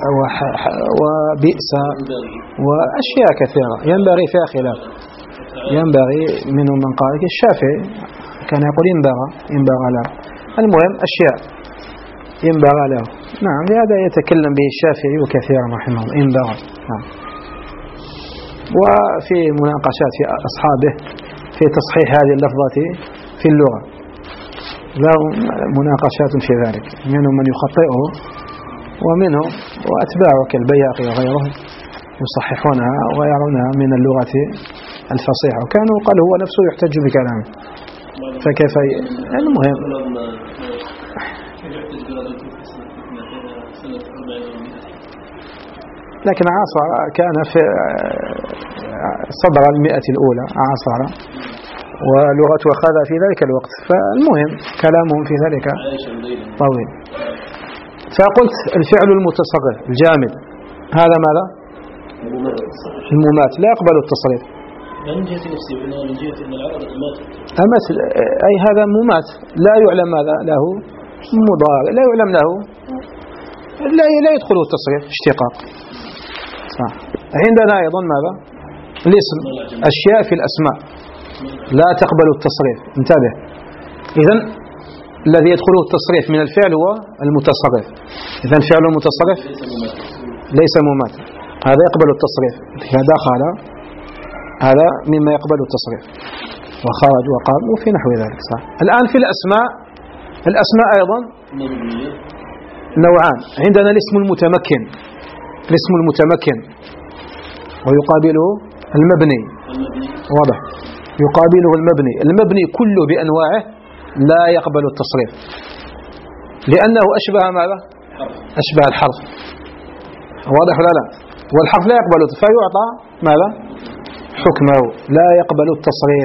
وبئس وأشياء كثيرة ينبغي فيها خلاف. ينبغي منهم من قال الشافعي كان يقول ينبغى ينبغى له. المهم أشياء ينبغى له. نعم، هذا يتكلم به الشافعي وكثيرا رحمه الله، ينبغى. نعم. وفي مناقشات في أصحابه في تصحيح هذه اللفظة في اللغة، له مناقشات في ذلك، منهم من يخطئه ومنهم وأتباعه كالبيهقي وغيره يصححونها ويرونها من اللغة الفصيحة، وكانوا قال هو نفسه يحتج بكلامه، فكيف. المهم لكن عاصر كان في صدر المئة الأولى عاصر، ولغته أخذها في ذلك الوقت، فالمهم كلامهم في ذلك طويل. فقلت الفعل المتصرف الجامد هذا ماذا؟ الممات، لا يقبل التصريف. من جهة نفسه من جهة أن العرب المات أمات، أي هذا ممات، لا يعلم ماذا له مضارع، لا يعلم له، لا لا يدخل التصريف اشتقاق. صح. عندنا أيضا ماذا؟ الاسم، أشياء في الأسماء لا تقبل التصريف. انتبه، إذن الذي يدخله التصريف من الفعل هو المتصرف. إذن فعل المتصرف ليس ممات، هذا يقبل التصريف. هذا خال، هذا مما يقبل التصريف، وخرج وقام وفي نحو ذلك. صح. الآن في الأسماء، الأسماء أيضا نوعان. عندنا الاسم المتمكن، الاسم المتمكن ويقابله المبني. واضح، يقابله المبني. المبني كله بأنواعه لا يقبل التصريف، لأنه أشبه ماذا؟ أشبه الحرف. واضح ولا لا؟ والحرف لا يقبل، فيعطى ماذا؟ حكمه، لا يقبل التصريف.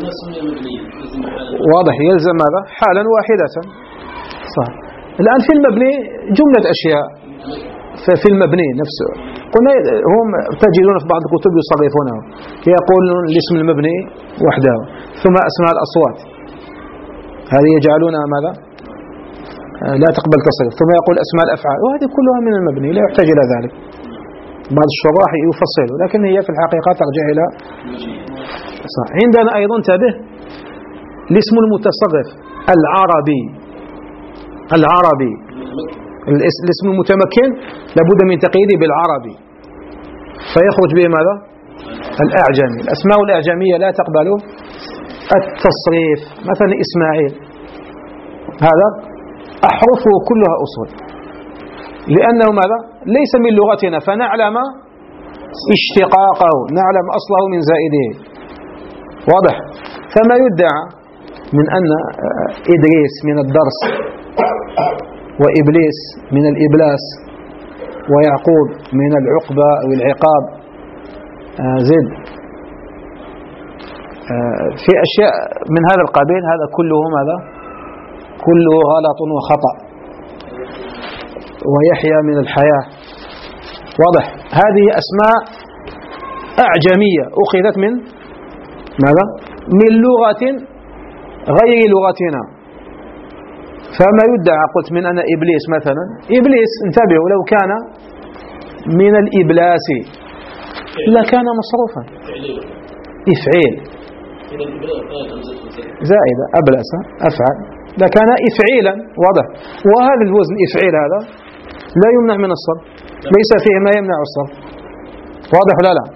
واضح، يلزم ماذا؟ حالا واحدة. صح. الآن في المبني جملة أشياء في المبني نفسه، قلنا هم تجدون في بعض الكتب يصرفونه، يقولون الاسم المبني وحده، ثم أسماء الأصوات هذه يجعلونها ماذا؟ لا تقبل تصريف، ثم يقول أسماء الأفعال، وهذه كلها من المبني لا يحتاج إلى ذلك. بعض الشراح يفصله، لكن هي في الحقيقة ترجع إلى صح. عندنا أيضا انتبه الاسم المتصرف العربي، العربي الاسم المتمكن لابد من تقييده بالعربي، فيخرج به ماذا؟ الأعجمي. الأسماء الأعجمية لا تقبل التصريف. مثلا إسماعيل هذا أحرفه كلها أصول، لأنه ماذا؟ ليس من لغتنا، فنعلم اشتقاقه، نعلم أصله من زائده. واضح. فما يدعى من أن إدريس من الدرس، وإبليس من الإبلاس، ويعقوب من العقبة أو العقاب، زد في أشياء من هذا القبيل، هذا كله ماذا؟ كله غلط وخطأ، ويحيى من الحياة. واضح؟ هذه أسماء أعجمية أخذت من ماذا؟ من لغة غير لغتنا. فما يدعى قلت من أن إبليس مثلا، إبليس انتبهوا لو كان من الإبلاس لكان مصروفا. إفعيل زائدة أبلس أفعل لكان إفعيلا. واضح؟ وهذا الوزن إفعيل هذا لا يمنع من الصرف، ليس فيه ما يمنع الصرف. واضح لا لا؟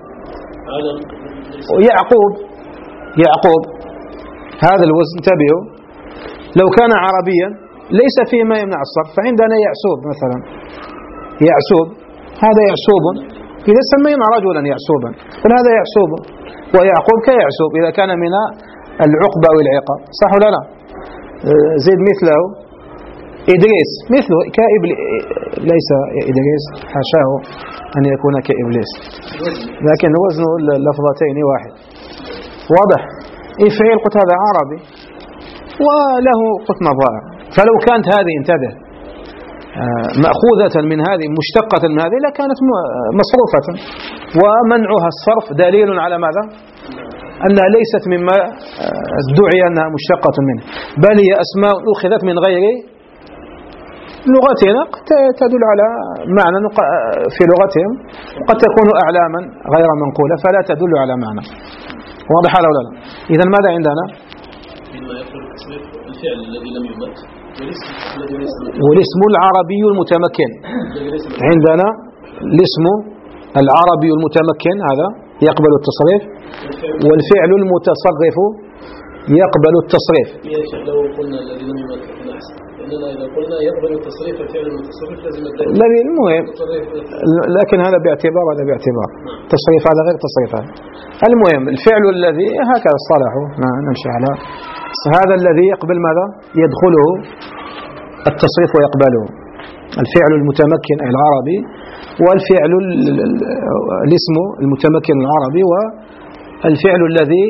يعقوب يعقوب هذا الوزن انتبهوا لو كان عربيا ليس فيه ما يمنع الصرف. فعندنا يعسوب مثلا، يعسوب هذا يعسوب، إذا سمينا رجلا يعسوبا قل هذا يعسوب، ويعقوب كيعسوب إذا كان من العقبة والعقاب. صح ولا لا؟ زيد مثله، إدريس مثله كإبليس، ليس إدريس حاشاه أن يكون كإبليس، لكن وزن اللفظتين واحد. واضح؟ إفعيل قلت هذا عربي وله قلت مظاهر. فلو كانت هذه انتبه مأخوذة من هذه مشتقة من هذه لكانت مصروفة، ومنعها الصرف دليل على ماذا؟ أنها ليست مما ادعي أنها مشتقة منه، بل هي أسماء أخذت من غير لغتنا تدل على معنى في لغتهم، قد تكون أعلاما غير منقولة فلا تدل على معنى. واضح ولا لا؟ إذا ماذا عندنا؟ الفعل الذي لم يمت والاسم العربي المتمكن. عندنا الاسم العربي المتمكن هذا يقبل التصريف، والفعل المتصرف يقبل التصريف. يا شيخ لو قلنا الذي لم يمت أحسن، لأننا إذا قلنا يقبل التصريف الفعل المتصرف لازم الذي المهم، لكن هذا باعتبار هذا باعتبار تصريف هذا غير تصريف هذا. المهم الفعل الذي هكذا اصطلحوا نمشي على هذا الذي يقبل ماذا؟ يدخله التصريف ويقبله الفعل المتمكن العربي، والفعل الاسم المتمكن العربي، والفعل الذي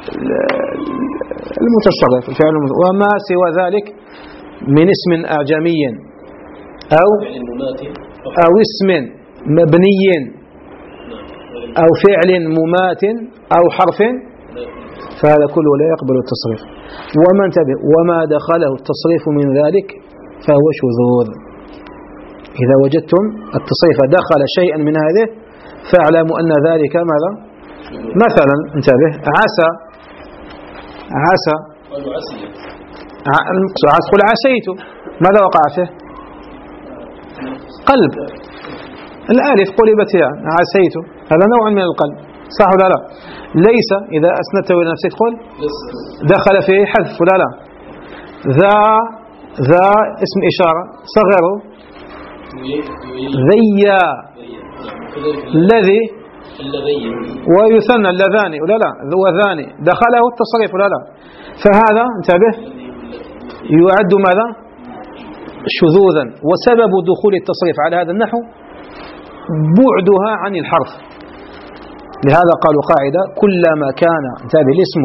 المتصرف الفعل، وما سوى ذلك من اسم أعجمي أو أو اسم مبني أو فعل ممات أو حرف فهذا كله لا يقبل التصريف. وما انتبه وما دخله التصريف من ذلك فهو شذوذ. إذا وجدتم التصريف دخل شيئا من هذه فاعلموا أن ذلك ماذا؟ مثلا انتبه عسى عسى قل عسيت، ماذا وقع فيه؟ قلب، الألف قلبت ياء عسيت، هذا نوع من القلب. صح ولا لا؟ ليس إذا أسندته إلى نفسك قل دخل فيه حذف ولا لا؟ ذا ذا اسم إشارة صغره ذيا الذي ويثنى اللذان ولا لا؟ ذوذان دخله التصريف ولا لا؟ فهذا انتبه يعد ماذا؟ شذوذا. وسبب دخول التصريف على هذا النحو بعدها عن الحرف. لهذا قالوا قاعدة كلما كان انتبه الاسم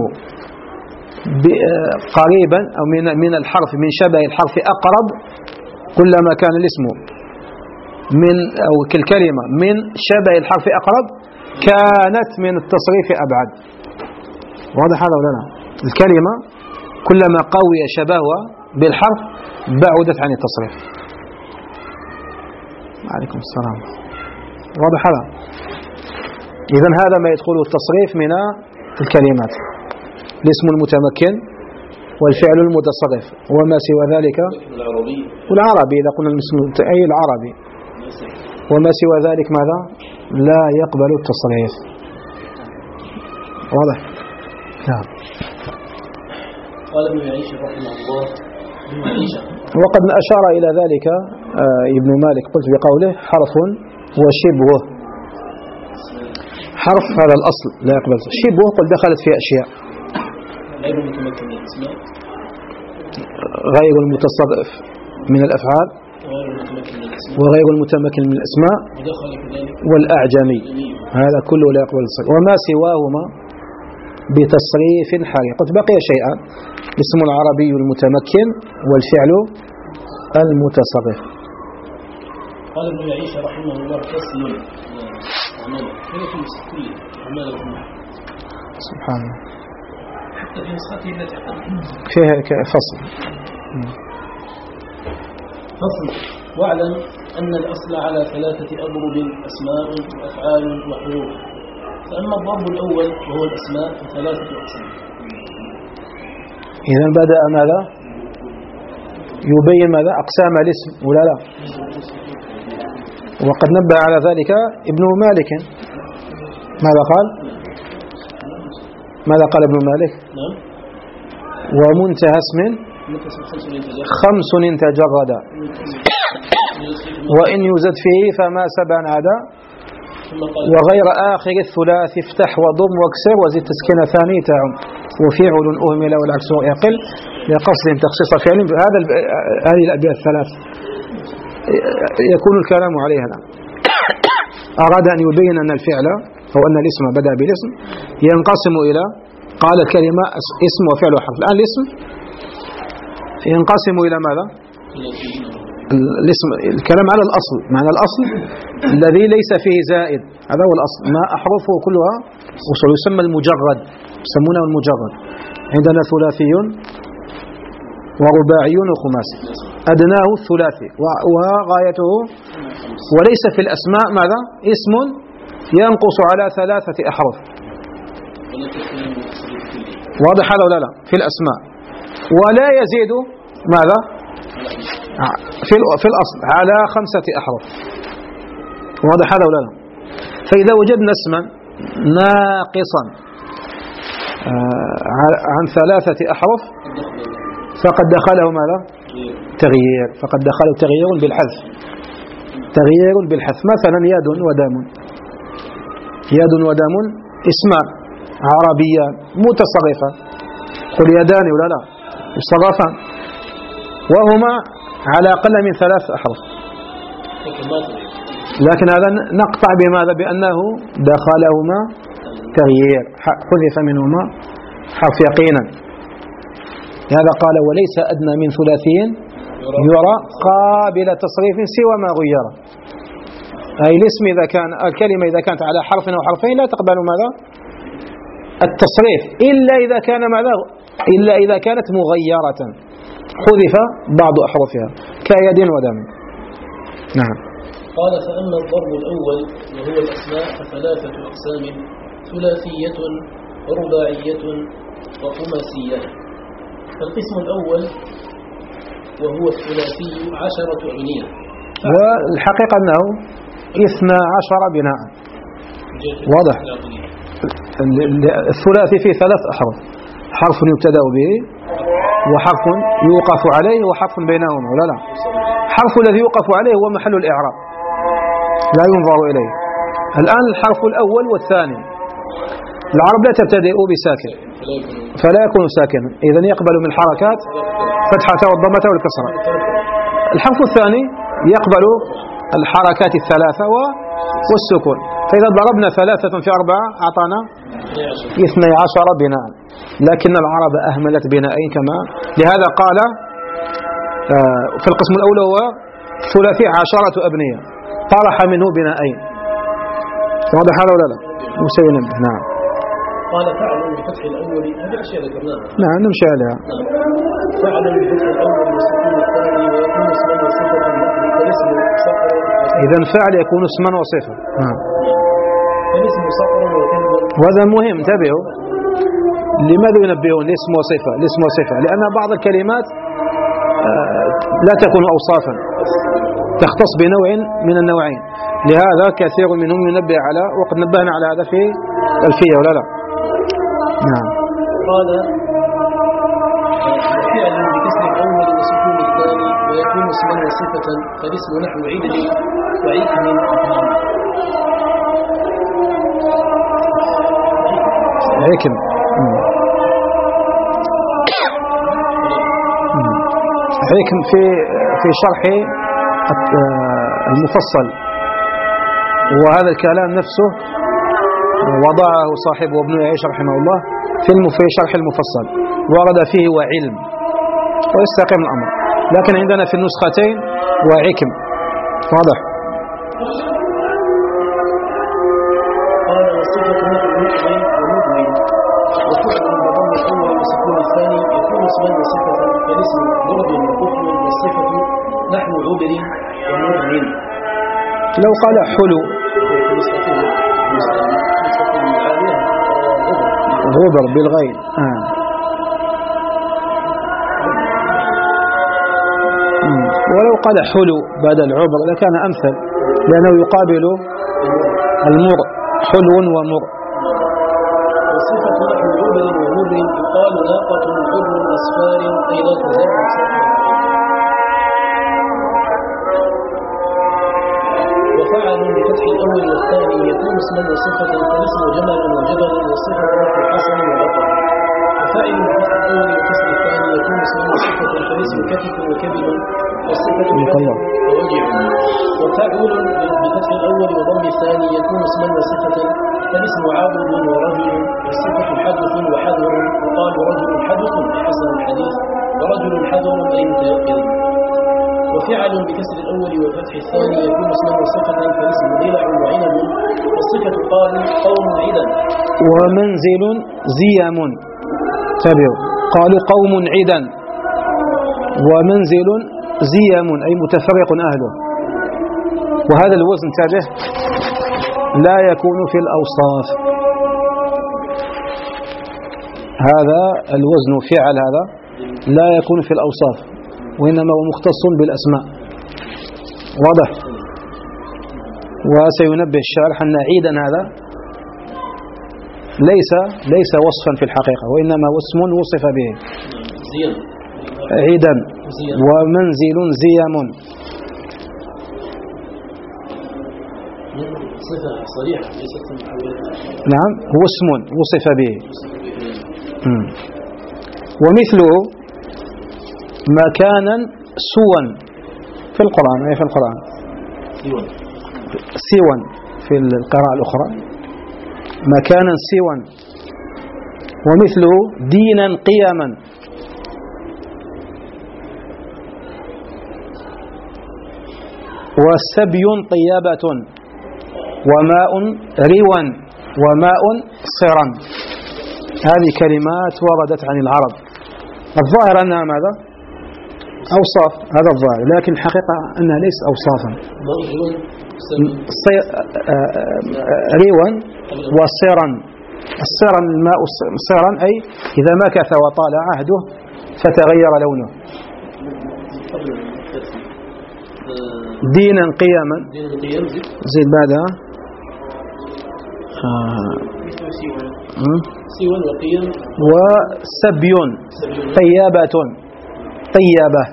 قريبا أو من من الحرف من شبه الحرف أقرب، كلما كان الاسم من أو كالكلمة من شبه الحرف أقرب كانت من التصريف أبعد. واضح هذا ولا لا؟ الكلمة كلما قوي شبهها بالحرف بعدت عن التصريف. عليكم السلام. واضح هذا؟ إذن هذا ما يدخل التصريف من الكلمات، الاسم المتمكن والفعل المتصرف وما سوى ذلك، والعربي إذا قلنا الاسم أي العربي، وما سوى ذلك ماذا؟ لا يقبل التصريف. واضح؟ نعم. قال ابن عيشة رحمه الله وقد أشار إلى ذلك ابن مالك قلت بقوله حرف وشبهه. حرف هذا الأصل لا يقبل، شبهه قل دخلت في أشياء غير المتمكن من الأسماء، غير المتصرف من الأفعال، وغير المتمكن من الأسماء، والأعجمي، هذا كله لا يقبل التصريف. وما سواهما بتصريف حالي. قلت بقي شيئا: الاسم العربي المتمكن والفعل المتصرف. قال ابن يعيش رحمه الله: فصل عمله كيف يمسك كل عمله سبحان الله، حتى في نسخته التي فيها فصل. فصل: واعلم أن الأصل على ثلاثة أضرب: أسماء وأفعال وحروف. فأما الضرب الأول وهو الأسماء فثلاثة أقسام. إذا بدأ ماذا؟ يبين ماذا؟ أقسام الاسم ولا لا؟ وقد نبه على ذلك ابن مالك. ماذا قال؟ ماذا قال ابن مالك؟ نعم. ومنتهى اسم خمس تجردا، وإن يزد فيه فما سبعا عدا، وغير آخر الثلاث افتح وضم واكسر وزد تسكين ثاني تعم، وفعل أهمل والعكس يقل لقصد تخصيص فعل. هذا هذه الأبيات الثلاث يكون الكلام عليها الآن. أراد أن يبين أن الفعل أو أن الاسم بدأ بالاسم ينقسم إلى، قال الكلمة اسم وفعل وحرف. الآن الاسم ينقسم إلى ماذا؟ الاسم الكلام على الأصل، معنى الأصل الذي ليس فيه زائد، هذا هو الأصل، ما أحرفه كلها وصل، يسمى المجرد، يسمونه المجرد. عندنا ثلاثي ورباعي وخماسي، أدناه الثلاثي وغايته، وليس في الأسماء ماذا؟ اسم ينقص على ثلاثة أحرف. واضح هذا ولا لا؟ في الأسماء، ولا يزيد ماذا؟ في في الأصل على خمسة أحرف. واضح هذا ولا لا؟ فإذا وجدنا اسما ناقصا عن ثلاثة أحرف فقد دخله ماذا؟ تغيير، فقد دخله تغيير بالحذف، تغيير بالحذف. مثلا يد ودم، يد ودم اسمان عربيان متصرفان، قل يدان ولا لا؟ يصرفان، وهما على أقل من ثلاث أحرف، لكن هذا نقطع بماذا؟ بأنه دخلهما تغيير، حذف منهما حرف يقينا. هذا قال: وليس أدنى من ثلاثين يرى قابل تصريف سوى ما غير. أي الاسم إذا كان الكلمة إذا كانت على حرف أو حرفين لا تقبل ماذا؟ التصريف، إلا إذا كان ماذا؟ إلا إذا كانت مغيرة حذف بعض أحرفها كيد ودم. نعم. قال: فأما الضرب الأول وهو الأسماء فثلاثة أقسام: ثلاثية ورباعية وخماسية. فالقسم الأول وهو الثلاثي عشرة أبنية، والحقيقة أنه اثنى عشر بناء. واضح؟ الثلاثي فيه ثلاث أحرف: حرف يبتدأ به، وحرف يوقف عليه، وحرف بينهما ولا لا؟ حرف الذي يوقف عليه هو محل الإعراب لا ينظر إليه. الآن الحرف الأول والثاني، العرب لا تبتدئ بساكن فلا يكون ساكنا، إذن يقبل من الحركات فتحة والضمة والكسرة. الحرف الثاني يقبل الحركات الثلاثة والسكون، فإذا ضربنا ثلاثة في أربعة أعطانا اثني عشر بناء، لكن العرب أهملت بنائين كما لهذا قال في القسم الأول هو ثلاثي عشرة أبنية، طرح منه بنائين. واضح هذا ولا لا؟ مسوي نبه. نعم. قال: فعلا بفتح الأول، هذه أشياء ذكرناها. نعم نمشي عليها. فعلا بفتح الأول والسكون الثاني ويكون اسما وصفة فالاسم صقر. إذا فعل يكون اسما وصفة. نعم. فالاسم صقر وكلب. وهذا مهم، انتبهوا. لماذا ينبهون الاسم وصفة؟ الاسم وصفة لأن بعض الكلمات لا تكون أوصافا، تختص بنوع من النوعين، لهذا كثير منهم ينبه على، وقد نبهنا على هذا في الفية ولا لا؟ نعم. قال: فعل بكسر الأول وسكون الثاني ويكون اسما وصفة فالاسم نحو عدل وعكم عكم. عكم في في شرح المفصل، وهذا الكلام نفسه وضعه صاحبه ابن يعيش رحمه الله في شرح المفصل ورد فيه وعلم ويستقيم الأمر، لكن عندنا في النسختين وعكم. واضح؟ قال والصفة نحو مؤمن ومؤمن وكفر بضم الأول وسكون الثاني يكون اسما وصفة كالاسم برد وكفر، والصفة نحو عبر ومؤمن. لو قال حلو غبر بالغين آه. ولو قال حلو بدل عبر لكان أمثل، لأنه يقابل المر، حلو ومر. والصفة نحو عبر ومر يقال ناقة عبر أسفار أي لا تزال وفعل بفتح الأول والثاني يكون اسما وصفة كالاسم جمل وجبل، والصفة نحو حسن وبطل. وفاعل بفتح الأول وكسر الثاني يكون اسما وصفة كالاسم كتف وكبد، والصفة بفتح ووجع. وفاعل بفتح الأول وضم الثاني يكون اسما وصفة كالاسم عابد ورجل، والصفة حدث وحذر، وقال رجل حدث حسن الحديث ورجل حذر أي متيقظ. وفعل بكسر الأول وفتح الثاني يكون اسما وصفة كالاسم ضلع وعنب، والصفة قال قوم عدا. ومنزل زيام تبعوا قالوا قوم عدا، ومنزل زيام أي متفرق أهله. وهذا الوزن تابع لا يكون في الأوصاف، هذا الوزن فعل هذا لا يكون في الأوصاف، وإنما هو مختص بالأسماء. واضح؟ وسينبه الشارح أن عيدا هذا ليس ليس وصفا في الحقيقة، وإنما اسم وصف به عيدا. ومنزل زيام صفة صريحة ليست محولة. نعم هو اسم وصف به. ومثله مكانا سوا في القرآن، أي في القرآن سوا في القراءة الأخرى مكانا سوا. ومثله دينا قياما. وسبي طيابة، وماء روا، وماء صرا. هذه كلمات وردت عن العرب، الظاهر أنها ماذا؟ أوصاف، هذا الظاهر، لكن الحقيقة أنها ليس أوصافا. روا وصرا. الصرا الماء صرا أي إذا مكث وطال عهده فتغير لونه. دينا قياما زيد بعدها وسبي طيابة طيابة.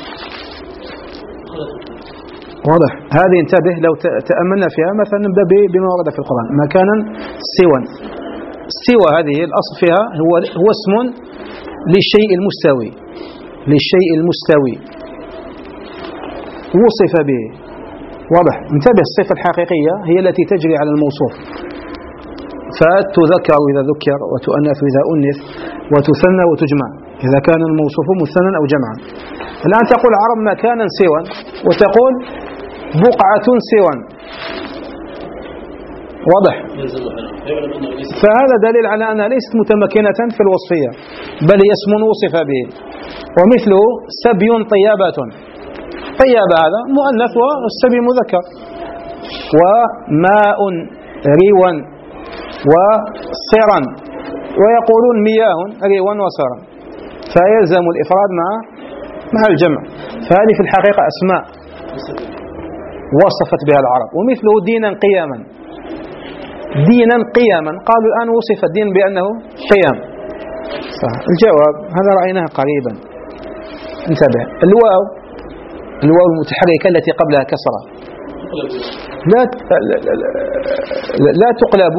واضح؟ هذه انتبه لو تأملنا فيها مثلا نبدأ بما ورد في القرآن مكانا سوا. سوى هذه الأصل فيها هو هو اسم للشيء المستوي، للشيء المستوي وصف به. واضح؟ انتبه الصفة الحقيقية هي التي تجري على الموصوف، فتذكر إذا ذكر وتؤنث إذا أنث وتثنى وتجمع إذا كان الموصوف مثنى أو جمعا. الآن تقول العرب مكانا سوا، وتقول بقعة سوا. واضح؟ فهذا دليل على أنها ليست متمكنة في الوصفية، بل هي اسم وصف به. ومثله سبي طيابة. طيابة هذا مؤنث والسبي مذكر. وماء روا وصرا، ويقولون مياه روا وصرا، فيلزم الإفراد مع مع الجمع. فهذه في الحقيقة أسماء وصفت بها العرب. ومثله دينا قياما. دينا قياما قالوا الآن وصف الدين بأنه قيام. الجواب هذا رأيناه قريبا. انتبه، الواو الواو المتحركة التي قبلها كسرة لا لا تقلب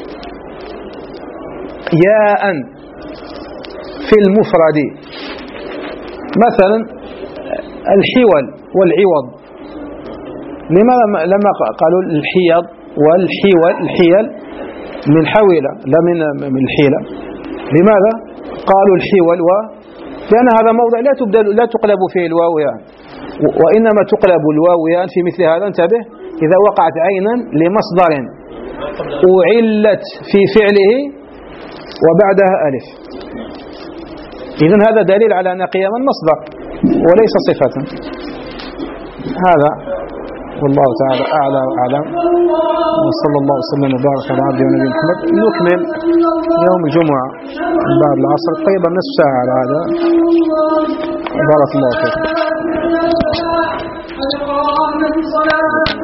ياء في المفرد. مثلا الحول والعوض، لماذا لما قالوا الحيض والحول الحيل من حويلة لا من من الحيلة، لماذا؟ قالوا الحي والواو لأن هذا موضع لا تبدل لا تقلب فيه الواويان، وإنما تقلب الواويان في مثل هذا، انتبه، إذا وقعت عينا لمصدر أعلت في فعله وبعدها ألف. إذن هذا دليل على أن قياما مصدر وليس صفة. هذا والله تعالى أعلى وأعلم، وصلى الله وسلم وبارك على عبده ونبي محمد. نكمل يوم الجمعة بعد العصر تقريبا نصف ساعة على هذا. بارك الله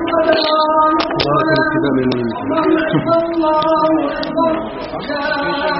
فيك.